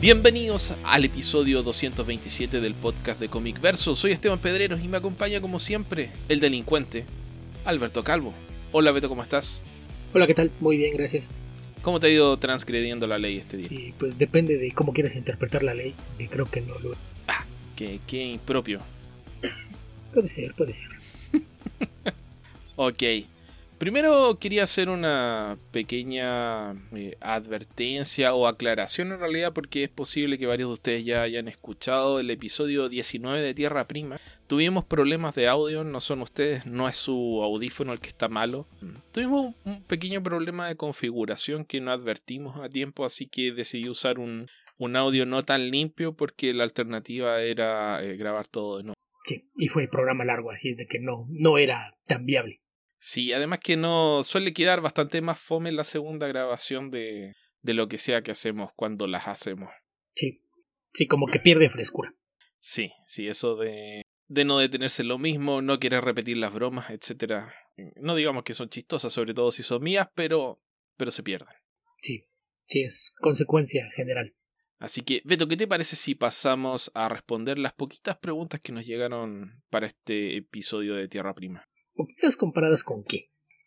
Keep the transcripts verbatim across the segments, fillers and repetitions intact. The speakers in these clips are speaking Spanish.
Bienvenidos al episodio doscientos veintisiete del podcast de Comic Verso. Soy Esteban Pedreros y me acompaña como siempre el delincuente Alberto Calvo. Hola Beto, ¿cómo estás? Hola, ¿qué tal? Muy bien, gracias. ¿Cómo te ha ido transgrediendo la ley este día? Y pues depende de cómo quieras interpretar la ley, y creo que no lo... Ah, qué, qué impropio. Puede ser, puede ser. Ok. Primero quería hacer una pequeña eh, advertencia o aclaración en realidad, porque es posible que varios de ustedes ya hayan escuchado el episodio diecinueve de Tierra Prima. Tuvimos problemas de audio, no son ustedes, no es su audífono el que está malo. Tuvimos un pequeño problema de configuración que no advertimos a tiempo, así que decidí usar un, un audio no tan limpio porque la alternativa era eh, grabar todo de nuevo. Sí, y fue programa largo, así es de que no, no era tan viable. Sí, además que no suele quedar bastante más fome la segunda grabación de, de lo que sea que hacemos cuando las hacemos. Sí, sí, como que pierde frescura. Sí, sí, eso de, de no detenerse en lo mismo, no querer repetir las bromas, etcétera. No digamos que son chistosas, sobre todo si son mías, pero, pero se pierden. Sí, sí, es consecuencia general. Así que, Beto, ¿qué te parece si pasamos a responder las poquitas preguntas que nos llegaron para este episodio de Tierra Prima? ¿Poquitas comparadas con qué?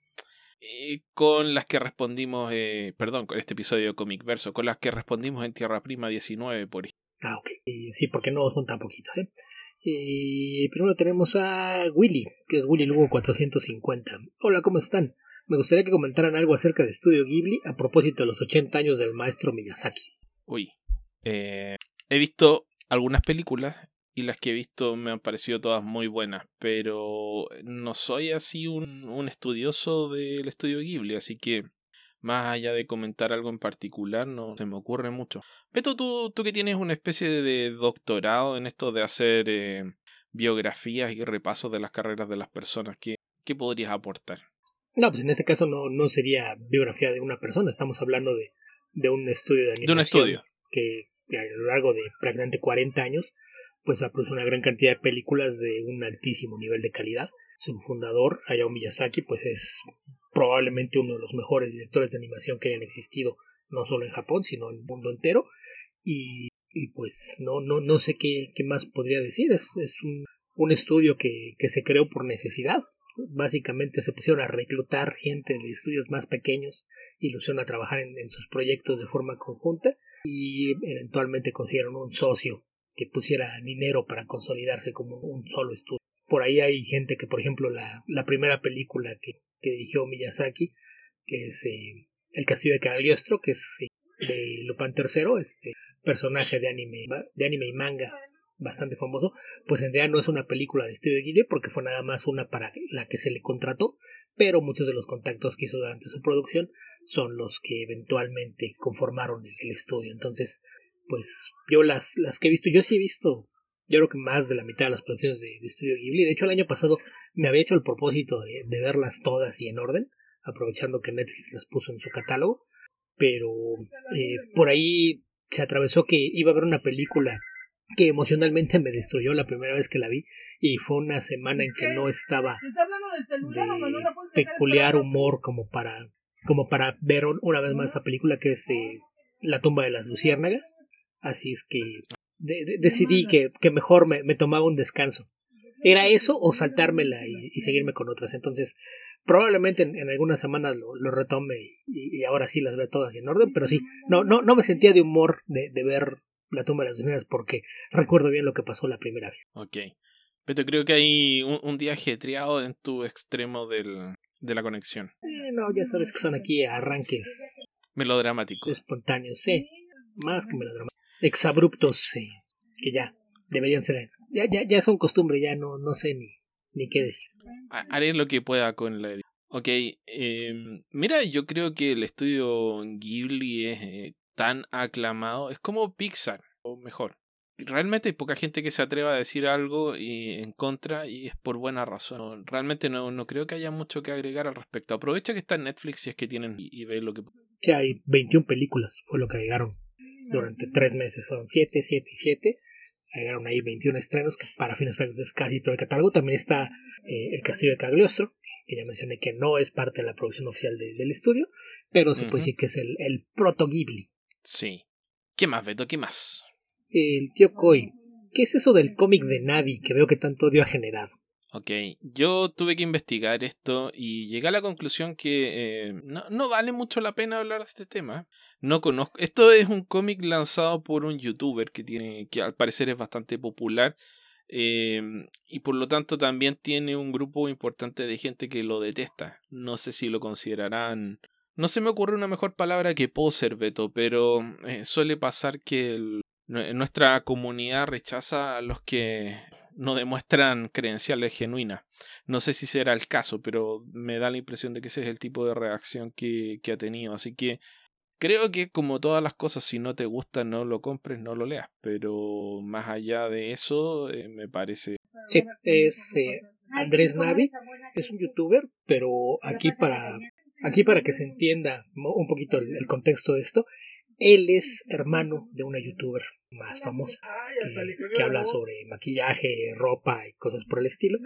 Eh, con las que respondimos, eh, perdón, con este episodio de Comic Verso, con las que respondimos en Tierra Prima diecinueve, por ejemplo. Ah, ok. Y sí, porque no son tan poquitas, ¿eh? Y primero tenemos a Willy, que es Willy Lugo cuatrocientos cincuenta. Hola, ¿cómo están? Me gustaría que comentaran algo acerca de Estudio Ghibli a propósito de los ochenta años del maestro Miyazaki. Uy, eh, he visto algunas películas y las que he visto me han parecido todas muy buenas, pero no soy así un, un estudioso del estudio Ghibli, así que más allá de comentar algo en particular no se me ocurre mucho. Beto, tú, tú que tienes una especie de doctorado en esto de hacer eh, biografías y repasos de las carreras de las personas, ¿qué, qué podrías aportar? No, pues en este caso no, no sería biografía de una persona, estamos hablando de, de un estudio de animación. De un estudio. Que, que a lo largo de prácticamente cuarenta años pues ha producido una gran cantidad de películas de un altísimo nivel de calidad. Su fundador, Hayao Miyazaki, pues es probablemente uno de los mejores directores de animación que hayan existido, no solo en Japón, sino en el mundo entero. Y, y pues no, no, no sé qué, qué más podría decir. Es, es un, un estudio que, que se creó por necesidad. Básicamente se pusieron a reclutar gente de estudios más pequeños y lo pusieron a trabajar en, en sus proyectos de forma conjunta y eventualmente consiguieron un socio que pusiera dinero para consolidarse como un solo estudio. Por ahí hay gente que, por ejemplo, la, la primera película que, que dirigió Miyazaki, que es eh, El Castillo de Cagliostro, que es eh, de Lupin tercero, este personaje de anime, de anime y manga bastante famoso, pues en realidad no es una película de estudio Ghibli porque fue nada más una para la que se le contrató, pero muchos de los contactos que hizo durante su producción son los que eventualmente conformaron el, el estudio. Entonces, pues yo las, las que he visto, yo sí he visto, yo creo que más de la mitad de las producciones de, de estudio Ghibli. De hecho, el año pasado me había hecho el propósito de, de verlas todas y en orden, aprovechando que Netflix las puso en su catálogo, pero eh, por ahí se atravesó que iba a haber una película que emocionalmente me destruyó la primera vez que la vi, y fue una semana en que no estaba de peculiar humor como para como para ver una vez más esa película, que es eh, La tumba de las luciérnagas. Así es que de, de, decidí que, que mejor me, me tomaba un descanso. Era eso o saltármela y, y seguirme con otras. Entonces probablemente en, en algunas semanas lo, lo retome y, y ahora sí las veo todas en orden, pero sí, no, no, no me sentía de humor de, de ver La tumba de las luciérnagas porque recuerdo bien lo que pasó la primera vez. Ok. Pero creo que hay un, un día ajetreado en tu extremo del, de la conexión. Eh, no, ya sabes que son aquí arranques melodramáticos. Espontáneos, sí. Más que melodramáticos. Exabruptos, sí. Que ya deberían ser. Ya, ya, ya son costumbre, ya no, no sé ni, ni qué decir. Haré lo que pueda con la edición. Ok, eh, mira, yo creo que el estudio Ghibli es eh, tan aclamado. Es como Pixar, o mejor. Realmente hay poca gente que se atreva a decir algo y, en contra, y es por buena razón. No, realmente no, no creo que haya mucho que agregar al respecto. Aprovecha que está en Netflix si es que tienen y, y ve lo que... Sí, hay veintiuna películas, fue lo que agregaron durante tres meses. Fueron siete, siete y siete. Agregaron ahí veintiún estrenos, que para fines prácticos es casi todo el catálogo. También está eh, El Castillo de Cagliostro, que ya mencioné que no es parte de la producción oficial de, del estudio, pero se uh-huh. puede decir que es el, el proto Ghibli. Sí. ¿Qué más, Beto? ¿Qué más? El tío Coy, ¿qué es eso del cómic de Navi que veo que tanto odio ha generado? Ok, yo tuve que investigar esto y llegué a la conclusión que eh, no, no vale mucho la pena hablar de este tema. No conozco. Esto es un cómic lanzado por un youtuber que tiene, que al parecer es bastante popular. Eh, y por lo tanto también tiene un grupo importante de gente que lo detesta. No sé si lo considerarán. No se me ocurre una mejor palabra que poser, Beto, pero eh, suele pasar que el- nue- nuestra comunidad rechaza a los que no demuestran credenciales genuinas. No sé si será el caso, pero me da la impresión de que ese es el tipo de reacción que, que ha tenido. Así que creo que como todas las cosas, si no te gusta, no lo compres, no lo leas. Pero más allá de eso, eh, me parece... Sí, es eh, Andrés Navi, es un youtuber, pero aquí para, aquí para que se entienda un poquito el, el contexto de esto, él es hermano de una youtuber más famosa que, que habla sobre maquillaje, ropa y cosas por el estilo.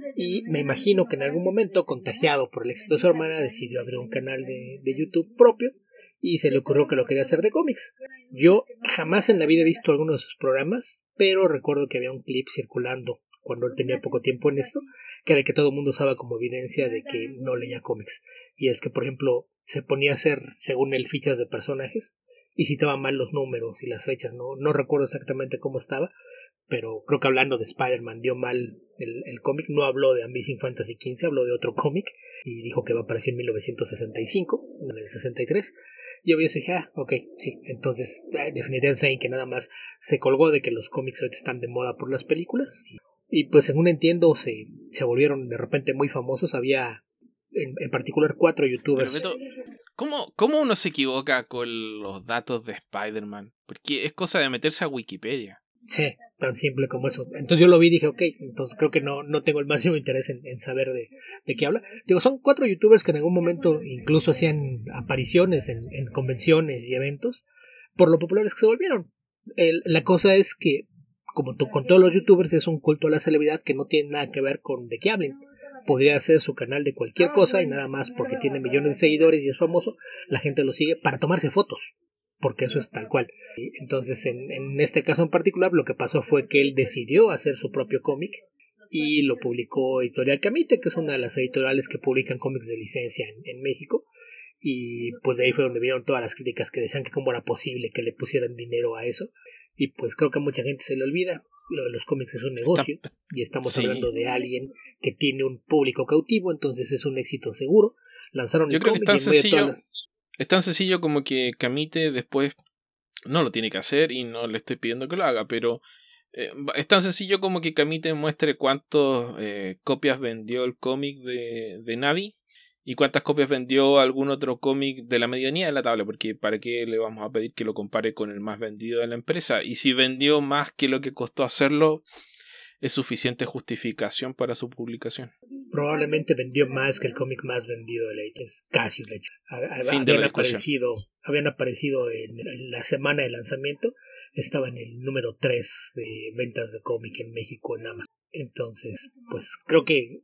Y me imagino que en algún momento, contagiado por el éxito de su hermana, decidió abrir un canal de, de YouTube propio y se le ocurrió que lo quería hacer de cómics. Yo jamás en la vida he visto alguno de sus programas, pero recuerdo que había un clip circulando cuando él tenía poco tiempo en esto, que era el que todo el mundo usaba como evidencia de que no leía cómics. Y es que, por ejemplo, se ponía a hacer, según él, fichas de personajes y citaba mal los números y las fechas. No, no recuerdo exactamente cómo estaba, pero creo que hablando de Spider-Man dio mal el, el cómic. No habló de Amazing Fantasy quince, habló de otro cómic y dijo que va a aparecer en mil novecientos sesenta y cinco, en el sesenta y tres. Y yo dije, ah, ok, sí, entonces eh, definitivamente saben que nada más se colgó de que los cómics hoy están de moda por las películas. Y, y pues según entiendo se, se volvieron de repente muy famosos. Había en, en particular cuatro Pero youtubers. Beto, ¿cómo, ¿cómo uno se equivoca con los datos de Spider-Man? Porque es cosa de meterse a Wikipedia. Sí, tan simple como eso. Entonces yo lo vi y dije, ok, entonces creo que no, no tengo el máximo interés en, en saber de, de qué habla. Digo, son cuatro youtubers que en algún momento incluso hacían apariciones en, en convenciones y eventos, por lo populares que se volvieron. El, la cosa es que, como tú, con todos los youtubers, es un culto a la celebridad que no tiene nada que ver con de qué hablen. Podría ser su canal de cualquier cosa y nada más porque tiene millones de seguidores y es famoso, la gente lo sigue para tomarse fotos, porque eso es tal cual. Entonces, en, en este caso en particular, lo que pasó fue que él decidió hacer su propio cómic y lo publicó Editorial Camite, que es una de las editoriales que publican cómics de licencia en, en México. Y pues de ahí fue donde vieron todas las críticas que decían que cómo era posible que le pusieran dinero a eso. Y pues creo que a mucha gente se le olvida. Lo de los cómics es un negocio Está... y estamos Sí. hablando de alguien que tiene un público cautivo, entonces es un éxito seguro. Lanzaron Yo el creo que es cómic tan y en medio de todas sencillo, las... es tan sencillo como que Camite después no lo tiene que hacer y no le estoy pidiendo que lo haga, pero eh, es tan sencillo como que Camite muestre cuántas eh, copias vendió el cómic de, de Navi y cuántas copias vendió algún otro cómic de la medianía de la tabla, porque para qué le vamos a pedir que lo compare con el más vendido de la empresa, y si vendió más que lo que costó hacerlo, es suficiente justificación para su publicación. Probablemente vendió más que el cómic más vendido de la editorial. Es casi un hecho. Fin de la Habían discusión. aparecido, habían aparecido en, en la semana de lanzamiento. Estaba en el número tres de ventas de cómic en México en Amazon. Entonces, pues creo que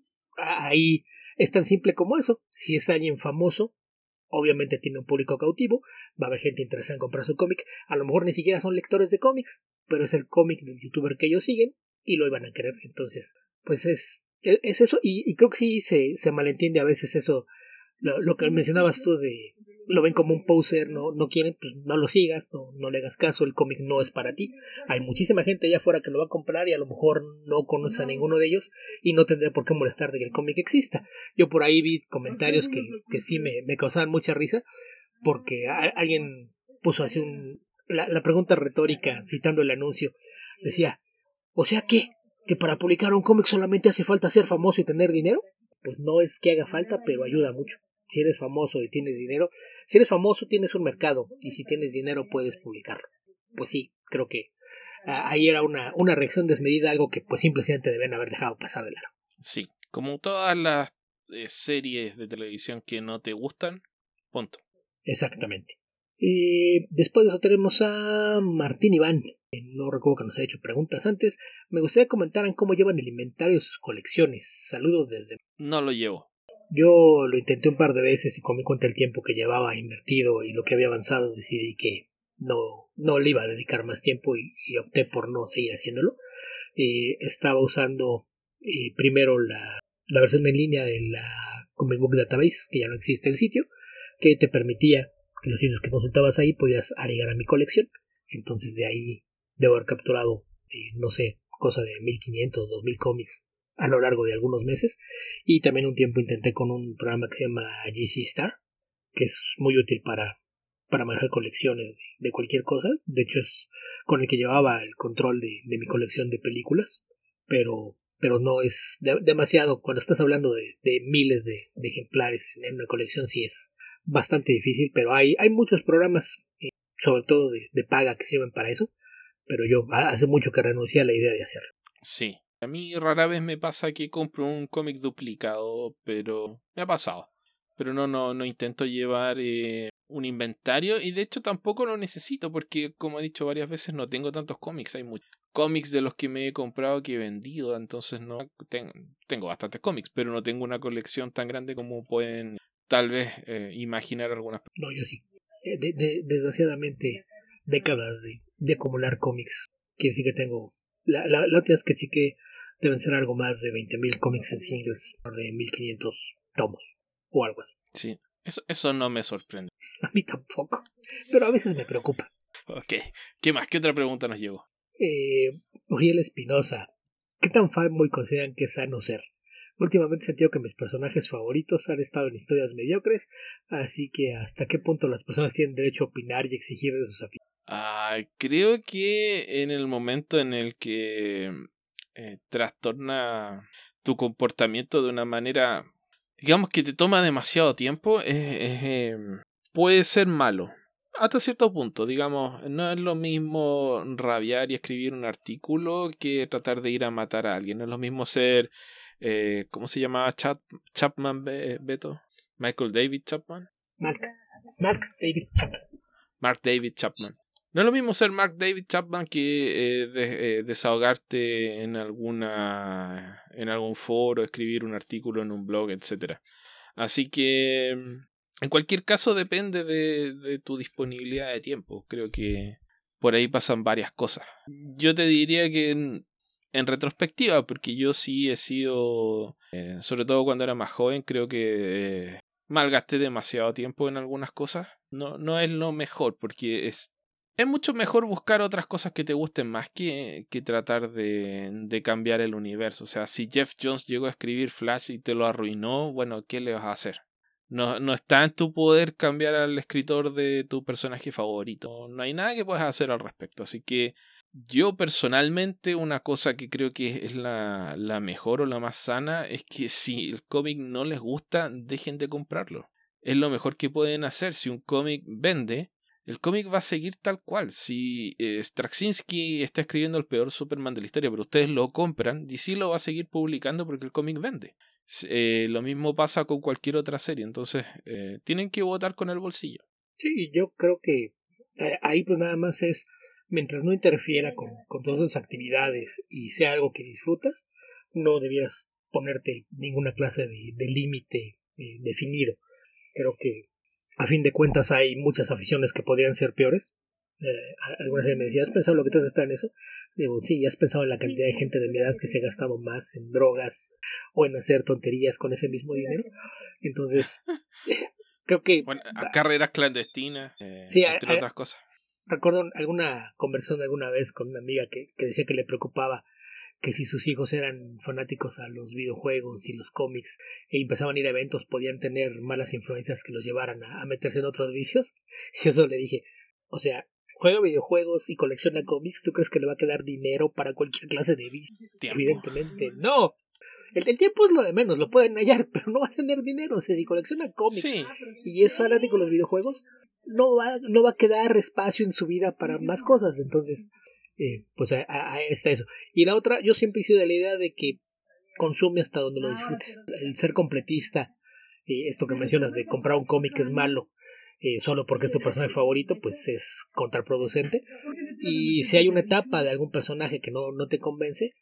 ahí es tan simple como eso. Si es alguien famoso, obviamente tiene un público cautivo, va a haber gente interesada en comprar su cómic. A lo mejor ni siquiera son lectores de cómics, pero es el cómic del youtuber que ellos siguen y lo iban a querer. Entonces, pues es, es eso. Y, y creo que sí se, se malentiende a veces eso. Lo, lo que mencionabas tú de lo ven como un poser, no, no quieren, pues no lo sigas, no, no le hagas caso, el cómic no es para ti. Hay muchísima gente allá afuera que lo va a comprar y a lo mejor no conoce a ninguno de ellos y no tendría por qué molestar de que el cómic exista. Yo por ahí vi comentarios que, que sí me, me causaban mucha risa porque a, alguien puso así un, la, la pregunta retórica citando el anuncio, decía, ¿o sea qué? ¿Que para publicar un cómic solamente hace falta ser famoso y tener dinero? Pues no es que haga falta, pero ayuda mucho. Si eres famoso y tienes dinero, si eres famoso tienes un mercado y si tienes dinero puedes publicarlo. Pues sí, creo que uh, ahí era una, una reacción desmedida, algo que pues simplemente deben haber dejado pasar de largo. Sí, como todas las eh, series de televisión que no te gustan, punto. Exactamente. Y después de eso tenemos a Martín Iván. No recuerdo que nos haya hecho preguntas antes. Me gustaría que comentaran cómo llevan el inventario de sus colecciones. Saludos desde... No lo llevo. Yo lo intenté un par de veces y con mi cuenta el tiempo que llevaba invertido y lo que había avanzado decidí que no, no le iba a dedicar más tiempo y, y opté por no seguir haciéndolo. Eh, estaba usando eh, primero la, la versión en línea de la Comic Book Database, que ya no existe el sitio, que te permitía que los libros que consultabas ahí podías agregar a mi colección. Entonces de ahí debo haber capturado, eh, no sé, cosa de mil quinientos, dos mil cómics a lo largo de algunos meses. Y también un tiempo intenté con un programa que se llama G C Star, que es muy útil para, para manejar colecciones de, de cualquier cosa. De hecho es con el que llevaba el control de, de mi colección de películas, pero, pero no es de, demasiado. Cuando estás hablando de, de miles de, de ejemplares en una colección, sí es bastante difícil, pero hay, hay muchos programas, eh, sobre todo de, de paga, que sirven para eso, pero yo hace mucho que renuncié a la idea de hacerlo. Sí, a mí rara vez me pasa que compro un cómic duplicado, pero me ha pasado. Pero no, no, no intento llevar eh, un inventario, y de hecho tampoco lo necesito porque, como he dicho varias veces, no tengo tantos cómics. Hay muchos cómics de los que me he comprado que he vendido, entonces no tengo, tengo bastantes cómics, pero no tengo una colección tan grande como pueden tal vez eh, imaginar algunas personas. No, yo sí. De, de, desgraciadamente, décadas de, de acumular cómics. Quiere decir que tengo... La, la, la última vez que chequé deben ser algo más de veinte mil cómics en singles, de mil quinientos tomos o algo así. Sí, eso, eso no me sorprende. A mí tampoco, pero a veces me preocupa. Ok, ¿qué más? ¿Qué otra pregunta nos llegó? Eh, Uriel Espinosa, ¿qué tan fanboy consideran que es sano ser? Últimamente he sentido que mis personajes favoritos han estado en historias mediocres, así que ¿hasta qué punto las personas tienen derecho a opinar y exigir de sus aficiones? Ah, creo que en el momento en el que eh, trastorna tu comportamiento de una manera, digamos que te toma demasiado tiempo, es, es, eh, puede ser malo. Hasta cierto punto, digamos, no es lo mismo rabiar y escribir un artículo que tratar de ir a matar a alguien. No es lo mismo ser, eh, ¿cómo se llamaba Chap Chapman, Beto? Michael David Chapman. Mark, Mark David Chapman. Mark David Chapman. No es lo mismo ser Mark David Chapman que eh, de, eh, desahogarte en alguna en algún foro, escribir un artículo en un blog, etcétera. Así que en cualquier caso depende de, de tu disponibilidad de tiempo. Creo que por ahí pasan varias cosas. Yo te diría que en, en retrospectiva, porque yo sí he sido, eh, sobre todo cuando era más joven, creo que eh, malgasté demasiado tiempo en algunas cosas. No, no es lo mejor, porque es Es mucho mejor buscar otras cosas que te gusten más que, que tratar de, de cambiar el universo. O sea, si Jeff Jones llegó a escribir Flash y te lo arruinó, bueno, ¿qué le vas a hacer? No, no está en tu poder cambiar al escritor de tu personaje favorito. No hay nada que puedas hacer al respecto. Así que yo personalmente, una cosa que creo que es la, la mejor o la más sana es que si el cómic no les gusta, dejen de comprarlo. Es lo mejor que pueden hacer. Si un cómic vende, el cómic va a seguir tal cual. Si eh, Straczynski está escribiendo el peor Superman de la historia, pero ustedes lo compran, D C lo va a seguir publicando porque el cómic vende. Eh, lo mismo pasa con cualquier otra serie. Entonces, eh, tienen que votar con el bolsillo. Sí, yo creo que eh, ahí pues nada más es, mientras no interfiera con, con todas esas actividades y sea algo que disfrutas, no debieras ponerte ninguna clase de, de límite eh, definido. Creo que a fin de cuentas hay muchas aficiones que podrían ser peores. Eh, algunas veces me decían, ¿has pensado lo que te has gastado en eso? Digo, sí, ¿has pensado en la cantidad de gente de mi edad que se ha gastado más en drogas o en hacer tonterías con ese mismo dinero? Entonces, eh, creo que... Bueno, a carreras clandestinas, eh, sí, entre a, a, otras cosas. Recuerdo alguna conversación alguna vez con una amiga que, que decía que le preocupaba que si sus hijos eran fanáticos a los videojuegos y los cómics e empezaban a ir a eventos, podían tener malas influencias que los llevaran a, a meterse en otros vicios. Y eso le dije, o sea, juega videojuegos y colecciona cómics, ¿tú crees que le va a quedar dinero para cualquier clase de vicio? Tiempo. Evidentemente no. El, el tiempo es lo de menos, lo pueden hallar, pero no va a tener dinero. O sea, si colecciona cómics sí. y es fanático de los videojuegos, no va, no va a quedar espacio en su vida para más cosas. Entonces, eh, pues ahí está eso. Y la otra, yo siempre he sido de la idea de que consume hasta donde lo disfrutes. El ser completista, eh, esto que mencionas de comprar un cómic es malo, eh, solo porque es tu personaje favorito, pues es contraproducente. Y si hay una etapa de algún personaje que no, no te convence,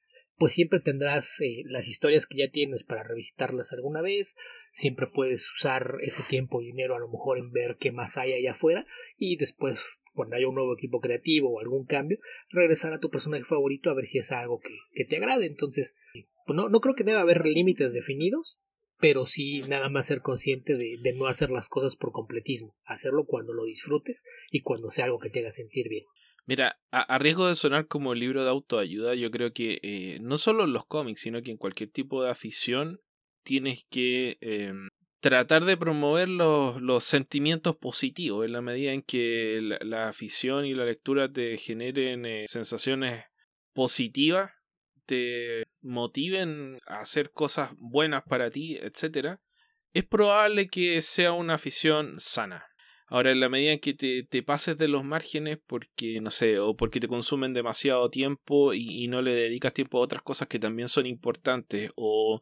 pues siempre tendrás eh, las historias que ya tienes para revisitarlas alguna vez, siempre puedes usar ese tiempo y dinero a lo mejor en ver qué más hay allá afuera y después, cuando haya un nuevo equipo creativo o algún cambio, regresar a tu personaje favorito a ver si es algo que, que te agrade. Entonces, pues no, no creo que deba haber límites definidos, pero sí nada más ser consciente de, de no hacer las cosas por completismo, hacerlo cuando lo disfrutes y cuando sea algo que te haga sentir bien. Mira, a, a riesgo de sonar como libro de autoayuda, yo creo que eh, no solo en los cómics, sino que en cualquier tipo de afición tienes que eh, tratar de promover los, los sentimientos positivos en la medida en que la, la afición y la lectura te generen eh, sensaciones positivas, te motiven a hacer cosas buenas para ti, etcétera. Es probable que sea una afición sana. Ahora, en la medida en que te, te pases de los márgenes porque, no sé, o porque te consumen demasiado tiempo y, y no le dedicas tiempo a otras cosas que también son importantes, o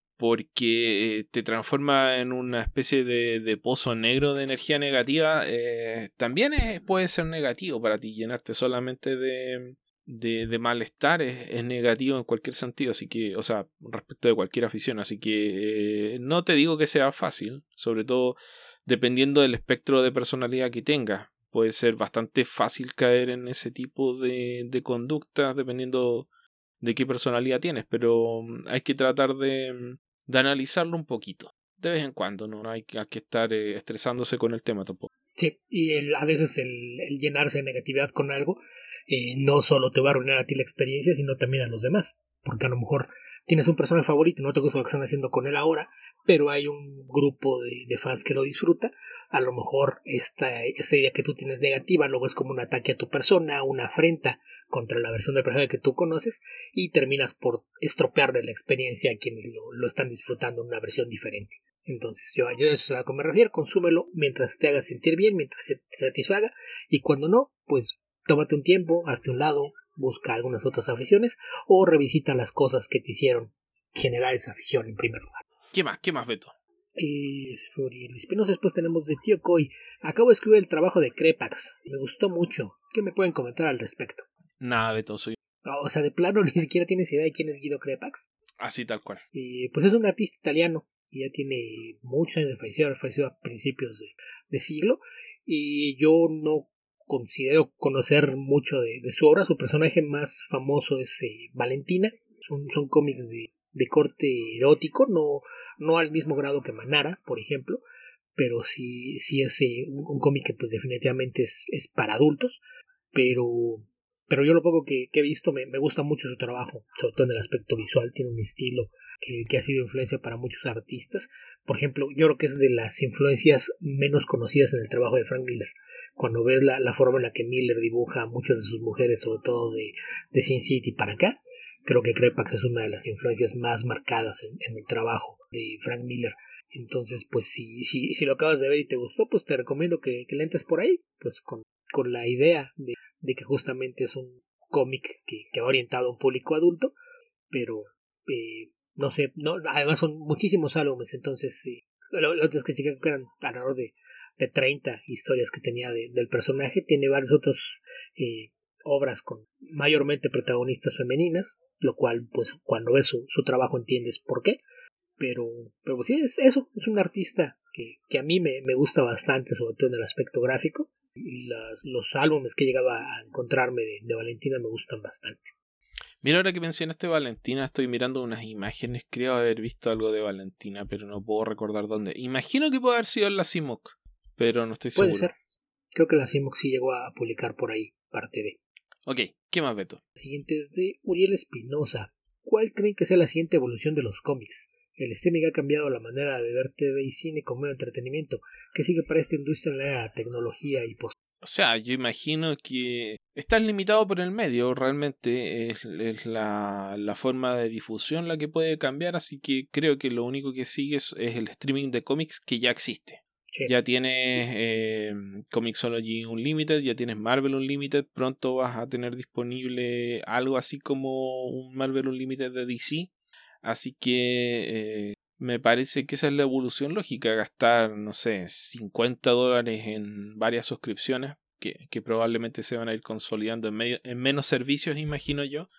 porque te transforma en una especie de, de pozo negro de energía negativa, eh, también es, puede ser negativo para ti. Llenarte solamente de, de, de malestar es, es negativo en cualquier sentido, así que, o sea, respecto de cualquier afición, así que eh, no te digo que sea fácil, sobre todo dependiendo del espectro de personalidad que tengas. Puede ser bastante fácil caer en ese tipo de, de conductas dependiendo de qué personalidad tienes, pero hay que tratar de, de analizarlo un poquito. De vez en cuando, no, no hay, que, hay que estar eh, estresándose con el tema tampoco. Sí, y el, a veces el, el llenarse de negatividad con algo eh, no solo te va a arruinar a ti la experiencia, sino también a los demás. Porque a lo mejor tienes un personaje favorito y no te gusta lo que están haciendo con él ahora, pero hay un grupo de, de fans que lo disfruta. A lo mejor esta, esta idea que tú tienes negativa lo ves como un ataque a tu persona, una afrenta contra la versión del personaje que tú conoces y terminas por estropearle la experiencia a quienes lo, lo están disfrutando en una versión diferente. Entonces yo, yo eso es a lo que me refiero, consúmelo mientras te haga sentir bien, mientras te satisfaga, y cuando no, pues tómate un tiempo, hazte un lado, busca algunas otras aficiones o revisita las cosas que te hicieron generar esa afición en primer lugar. ¿Qué más? ¿Qué más, Beto? Y Floriel Espinosa, después tenemos de Tío Coy. Acabo de escribir el trabajo de Crepax, me gustó mucho. ¿Qué me pueden comentar al respecto? Nada, Beto, soy... O sea, de plano ni siquiera tienes idea de quién es Guido Crepax. Así tal cual. Y pues es un artista italiano y ya tiene muchos años de fallecido, falleció a principios de, de siglo, y yo no considero conocer mucho de, de su obra. Su personaje más famoso es eh, Valentina. Son, son cómics de, de corte erótico, no, no al mismo grado que Manara, por ejemplo, pero sí, sí es eh, un, un cómic que pues definitivamente es, es para adultos, pero pero yo lo poco que, que he visto me, me gusta mucho su trabajo, sobre todo en el aspecto visual. Tiene un estilo que, que ha sido influencia para muchos artistas. Por ejemplo, yo creo que es de las influencias menos conocidas en el trabajo de Frank Miller. Cuando ves la, la forma en la que Miller dibuja a muchas de sus mujeres, sobre todo de, de Sin City para acá, creo que Crepax es una de las influencias más marcadas en, en el trabajo de Frank Miller. Entonces, pues si, si, si lo acabas de ver y te gustó, pues te recomiendo que, que le entres por ahí, pues con, con la idea de, de que justamente es un cómic que, que va orientado a un público adulto, pero eh, no sé, no, además son muchísimos álbumes, entonces eh, lo, lo otro es que chequé que eran alrededor de, de treinta historias que tenía de, del personaje. Tiene varios otros eh, obras con mayormente protagonistas femeninas, lo cual pues cuando ves su, su trabajo entiendes por qué. Pero, pero pues sí, es eso, es un artista que, que a mí me, me gusta bastante, sobre todo en el aspecto gráfico, y las, los álbumes que llegaba a encontrarme de, de Valentina me gustan bastante. Mira, ahora que mencionaste Valentina, estoy mirando unas imágenes, creo haber visto algo de Valentina, pero no puedo recordar dónde. Imagino que puede haber sido en la C I M O C, pero no estoy seguro. Puede ser, creo que la C I M O C sí llegó a publicar por ahí parte de. Ok, ¿qué más, Beto? La siguiente es de Uriel Espinosa. ¿Cuál creen que sea la siguiente evolución de los cómics? El streaming ha cambiado la manera de ver T V y cine como medio de entretenimiento. ¿Qué sigue para esta industria en la era de tecnología y post? O sea, yo imagino que estás limitado por el medio, realmente es, es la, la forma de difusión la que puede cambiar, así que creo que lo único que sigue es, es el streaming de cómics que ya existe. Sí. Ya tienes eh, Comixology Unlimited, ya tienes Marvel Unlimited, pronto vas a tener disponible algo así como un Marvel Unlimited de D C. Así que eh, me parece que esa es la evolución lógica, gastar, no sé, cincuenta dólares en varias suscripciones que, que probablemente se van a ir consolidando en, medio, en menos servicios, imagino yo,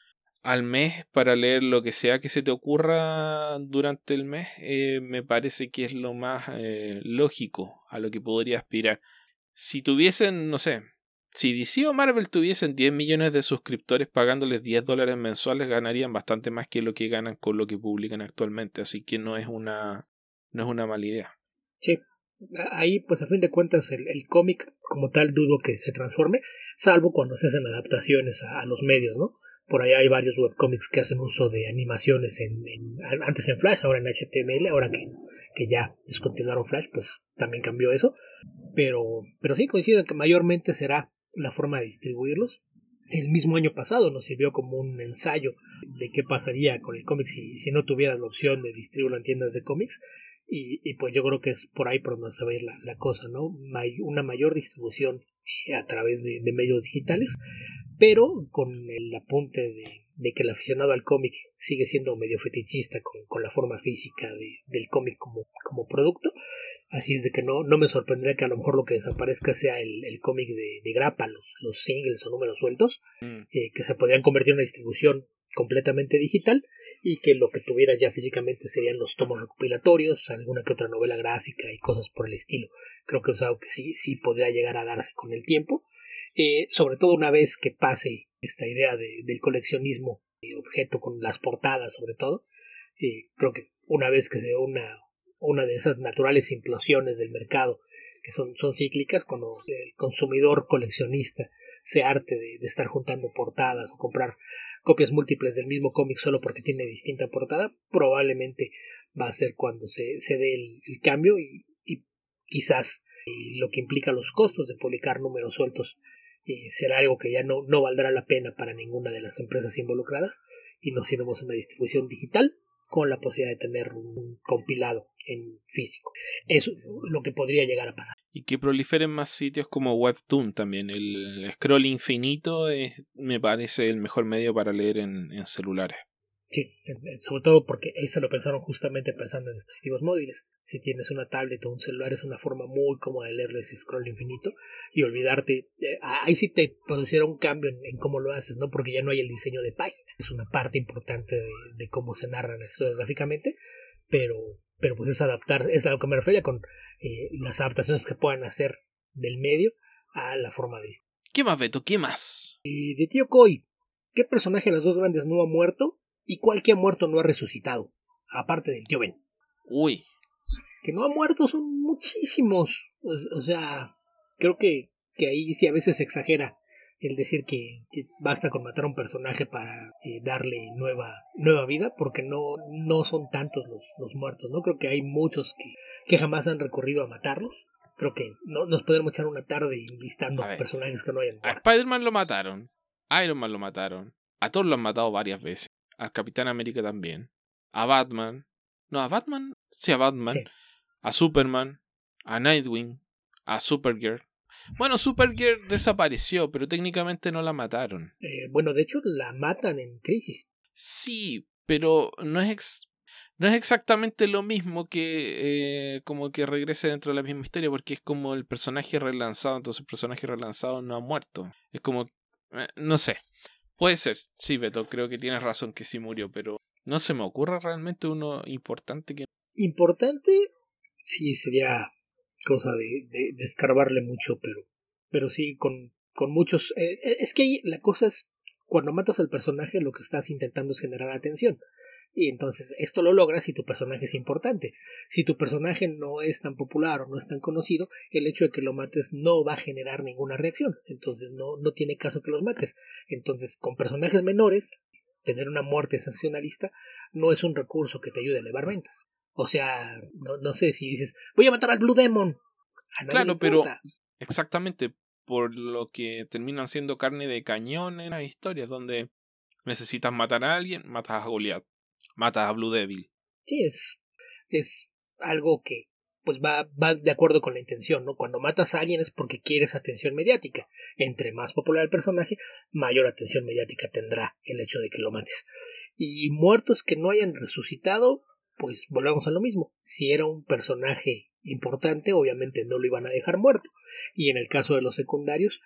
al mes para leer lo que sea que se te ocurra durante el mes, eh, me parece que es lo más eh, lógico a lo que podría aspirar. Si tuviesen, no sé, si D C o Marvel tuviesen diez millones de suscriptores pagándoles diez dólares mensuales, ganarían bastante más que lo que ganan con lo que publican actualmente, así que no es una, no es una mala idea. Sí, ahí pues a fin de cuentas el, el cómic como tal dudo que se transforme, salvo cuando se hacen adaptaciones a, a los medios, ¿no? Por ahí hay varios webcomics que hacen uso de animaciones en, en, antes en Flash, ahora en H T M L, ahora que, que ya descontinuaron Flash, pues también cambió eso. Pero, pero sí coincido en que mayormente será la forma de distribuirlos. El mismo año pasado nos sirvió como un ensayo de qué pasaría con el cómic si, si no tuvieras la opción de distribuirlo en tiendas de cómics. Y, y pues yo creo que es por ahí por donde se va a ir la, la cosa, ¿no? May, una mayor distribución a través de, de medios digitales, pero con el apunte de, de que el aficionado al cómic sigue siendo medio fetichista con, con la forma física de, del cómic como, como producto. Así es de que no, no me sorprendería que a lo mejor lo que desaparezca sea el, el cómic de, de grapa, los, los singles o números sueltos, mm. eh, que se podrían convertir en una distribución completamente digital y que lo que tuvieras ya físicamente serían los tomos recopilatorios, alguna que otra novela gráfica y cosas por el estilo. Creo que es algo que sí, sí podría llegar a darse con el tiempo, eh, sobre todo una vez que pase esta idea de, del coleccionismo de objeto con las portadas sobre todo. Eh, creo que una vez que se dé una una de esas naturales implosiones del mercado que son, son cíclicas, cuando el consumidor coleccionista se harte de, de estar juntando portadas o comprar copias múltiples del mismo cómic solo porque tiene distinta portada, probablemente va a ser cuando se, se dé el, el cambio y, y quizás y lo que implica los costos de publicar números sueltos eh, será algo que ya no, no valdrá la pena para ninguna de las empresas involucradas y nos iremos a una distribución digital con la posibilidad de tener un compilado en físico. Eso es lo que podría llegar a pasar. Y que proliferen más sitios como Webtoon también. El scroll infinito es, me parece, el mejor medio para leer en, en celulares. Sí, sobre todo porque eso lo pensaron justamente pensando en dispositivos móviles. Si tienes una tablet o un celular es una forma muy cómoda de leer ese scroll infinito y olvidarte. Eh, ahí sí te produciera un cambio en, en cómo lo haces, ¿no? Porque ya no hay el diseño de página. Es una parte importante de, de cómo se narran las historias gráficamente, pero, pero pues es adaptar, es a lo que me refería con eh, las adaptaciones que puedan hacer del medio a la forma de... ¿Qué más, Beto? ¿Qué más? Y de Tío Koi, ¿qué personaje de las dos grandes no ha muerto? ¿Y cuál que ha muerto no ha resucitado? Aparte del tío Ben. Uy. Que no ha muerto son muchísimos. O, o sea, creo que, que ahí sí a veces se exagera el decir que, que basta con matar a un personaje para eh, darle nueva, nueva vida, porque no, no son tantos los, los muertos, ¿no? Creo que hay muchos que, que jamás han recurrido a matarlos. Creo que no, nos podemos echar una tarde listando personajes que no hayan muerto. A Spider-Man lo mataron. A Iron Man lo mataron. A Thor lo han matado varias veces. Al Capitán América también. A Batman. No, a Batman. Sí, a Batman. Sí. A Superman. A Nightwing. A Supergirl. Bueno, Supergirl desapareció, pero técnicamente no la mataron. Eh, bueno, de hecho la matan en Crisis. Sí, pero no es ex- no es exactamente lo mismo que eh, como que regrese dentro de la misma historia, porque es como el personaje relanzado, entonces el personaje relanzado no ha muerto. Es como... Eh, no sé. Puede ser, sí, Beto, creo que tienes razón que sí murió, pero no se me ocurre realmente uno importante que... Importante, sí, sería cosa de, de, de escarbarle mucho, pero, pero sí, con, con muchos... Eh, es que ahí la cosa es, cuando matas al personaje lo que estás intentando es generar atención. Y entonces esto lo logras si tu personaje es importante. Si tu personaje no es tan popular o no es tan conocido, el hecho de que lo mates no va a generar ninguna reacción. Entonces no, no tiene caso que los mates. Entonces con personajes menores, tener una muerte sensacionalista no es un recurso que te ayude a elevar ventas. O sea, no, no sé si dices, voy a matar al Blue Demon. Claro, pero exactamente por lo que terminan siendo carne de cañón en las historias donde necesitas matar a alguien, matas a Goliath. Matas a Blue Devil. Sí, es, es algo que pues va, va de acuerdo con la intención, ¿no? Cuando matas a alguien es porque quieres atención mediática. Entre más popular el personaje, mayor atención mediática tendrá el hecho de que lo mates. Y muertos que no hayan resucitado, pues volvamos a lo mismo. Si era un personaje importante, obviamente no lo iban a dejar muerto. Y en el caso de los secundarios,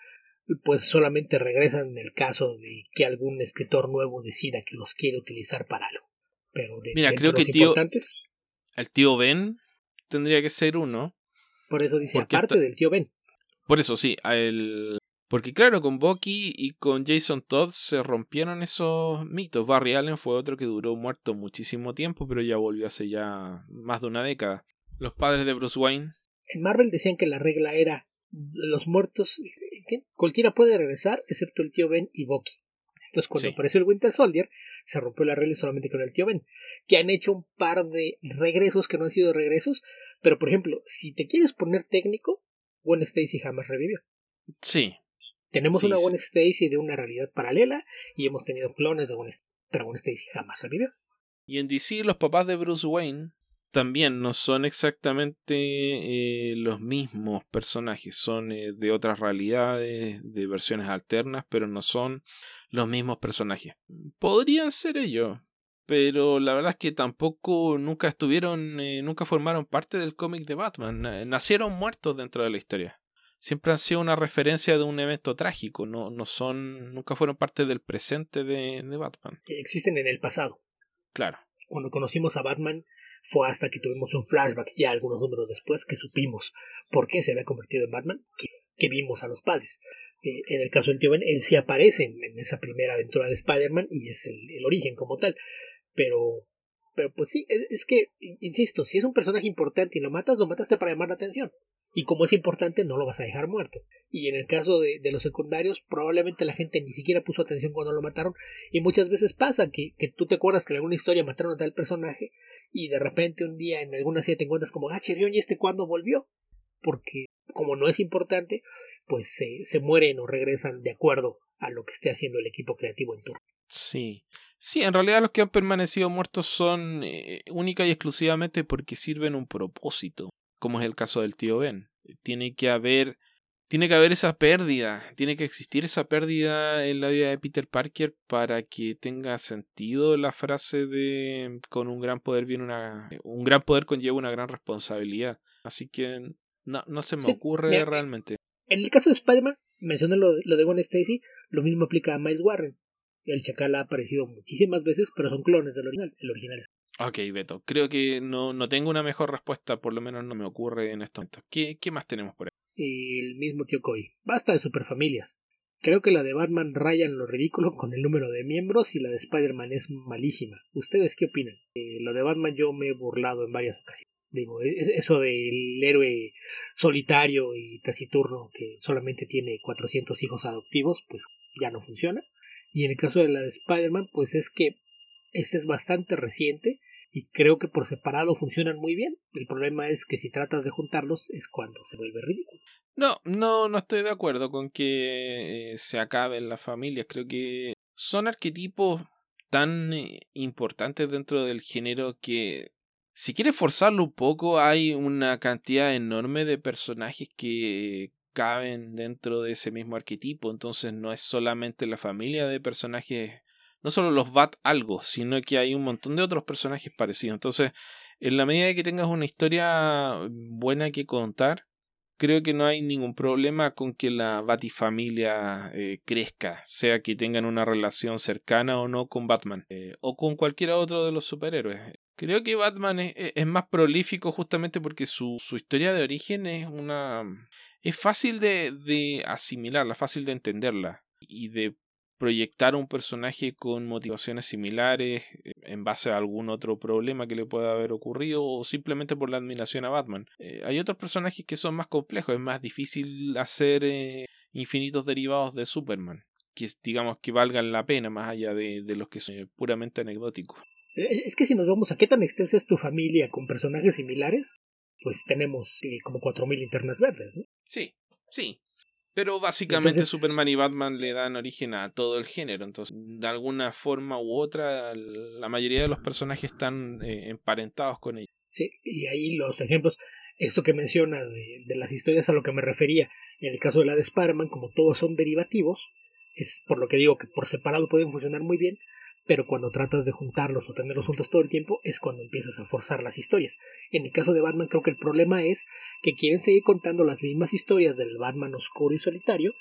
pues solamente regresan en el caso de que algún escritor nuevo decida que los quiere utilizar para algo. Pero de, Mira, de creo entre que los el tío, importantes, el tío Ben tendría que ser uno. por eso dice, Porque aparte hasta, del tío Ben. por eso sí, a el, porque claro, con Bucky y con Jason Todd se rompieron esos mitos. Barry Allen fue otro que duró muerto muchísimo tiempo, pero ya volvió hace ya más de una década. Los padres de Bruce Wayne. En Marvel decían que la regla era los muertos, ¿qué? Cualquiera puede regresar excepto el tío Ben y Bucky. Entonces cuando Sí. apareció el Winter Soldier se rompió la regla solamente con el tío Ben, que han hecho un par de regresos que no han sido regresos, pero por ejemplo, si te quieres poner técnico, Gwen Stacy jamás revivió. Sí. Tenemos Sí, una sí. Gwen Stacy de una realidad paralela y hemos tenido clones de Gwen Stacy, pero Gwen Stacy jamás revivió. Y en D C los papás de Bruce Wayne también no son exactamente eh, los mismos personajes, son eh, de otras realidades, de versiones alternas, pero no son los mismos personajes. Podrían ser ellos, pero la verdad es que tampoco nunca estuvieron, eh, nunca formaron parte del cómic de Batman, Na- nacieron muertos dentro de la historia. Siempre han sido una referencia de un evento trágico, no, no son, nunca fueron parte del presente de, de Batman. Existen en el pasado. Claro. Cuando conocimos a Batman fue hasta que tuvimos un flashback ya algunos números después que supimos por qué se había convertido en Batman, que, que vimos a los padres. Eh, en el caso del tío Ben, él sí aparece en, en esa primera aventura de Spider-Man y es el, el origen como tal. Pero, pero pues sí, es, es que, insisto, si es un personaje importante y lo matas, lo mataste para llamar la atención. Y como es importante, no lo vas a dejar muerto. Y en el caso de, de los secundarios, probablemente la gente ni siquiera puso atención cuando lo mataron. Y muchas veces pasa que, que tú te acuerdas que en alguna historia mataron a tal personaje y de repente un día en alguna serie te encuentras como, ah, chirrión, ¿y este cuándo volvió? Porque como no es importante, pues se, se mueren o regresan de acuerdo a lo que esté haciendo el equipo creativo en turno. Sí, sí, en realidad los que han permanecido muertos son eh, única y exclusivamente porque sirven un propósito, como es el caso del tío Ben. Tiene que haber, tiene que haber esa pérdida, tiene que existir esa pérdida en la vida de Peter Parker para que tenga sentido la frase de con un gran poder viene una, un gran poder conlleva una gran responsabilidad. Así que no, no se me Sí, ocurre mira, realmente. en el caso de Spider-Man, mencioné lo, lo de Gwen Stacy, lo mismo aplica a Miles Warren. El Chacal ha aparecido muchísimas veces, pero son clones del original. El original es. Ok, Beto, creo que no, no tengo una mejor respuesta, por lo menos no me ocurre en estos momentos. ¿Qué, qué más tenemos por ahí? El mismo tío Coy. Basta de superfamilias. Creo que la de Batman raya en lo ridículo con el número de miembros y la de Spider-Man es malísima. ¿Ustedes qué opinan? Eh, lo de Batman yo me he burlado en varias ocasiones. Digo, eso del héroe solitario y taciturno que solamente tiene cuatrocientos hijos adoptivos, pues ya no funciona. Y en el caso de la de Spider-Man, pues es que este es bastante reciente y creo que por separado funcionan muy bien. El problema es que si tratas de juntarlos es cuando se vuelve ridículo. No, no, no estoy de acuerdo con que eh, se acaben las familias. Creo que son arquetipos tan eh, importantes dentro del género que si quieres forzarlo un poco hay una cantidad enorme de personajes que caben dentro de ese mismo arquetipo. Entonces no es solamente la familia de personajes, no solo los Bat algo, sino que hay un montón de otros personajes parecidos. Entonces, en la medida de que tengas una historia buena que contar, creo que no hay ningún problema con que la Batifamilia eh, crezca, sea que tengan una relación cercana o no con Batman, eh, o con cualquiera otro de los superhéroes. Creo que Batman es, es más prolífico justamente porque su, su historia de origen es una... es fácil de, de asimilarla, fácil de entenderla y de proyectar un personaje con motivaciones similares en base a algún otro problema que le pueda haber ocurrido o simplemente por la admiración a Batman. Eh, hay otros personajes que son más complejos, es más difícil hacer eh, infinitos derivados de Superman, que digamos que valgan la pena más allá de, de los que son eh, puramente anecdóticos. Es que si nos vamos a qué tan extensa es tu familia con personajes similares, pues tenemos eh, como cuatro mil linternas verdes, ¿no? Sí, sí. Pero básicamente Entonces, Superman y Batman le dan origen a todo el género. Entonces, de alguna forma u otra, la mayoría de los personajes están eh, emparentados con ellos. sí, y ahí los ejemplos, esto que mencionas de, de las historias a lo que me refería, en el caso de la de Spider-Man, como todos son derivativos, es por lo que digo que por separado pueden funcionar muy bien, pero cuando tratas de juntarlos o tenerlos juntos todo el tiempo es cuando empiezas a forzar las historias. En el caso de Batman creo que el problema es que quieren seguir contando las mismas historias del Batman oscuro y solitario,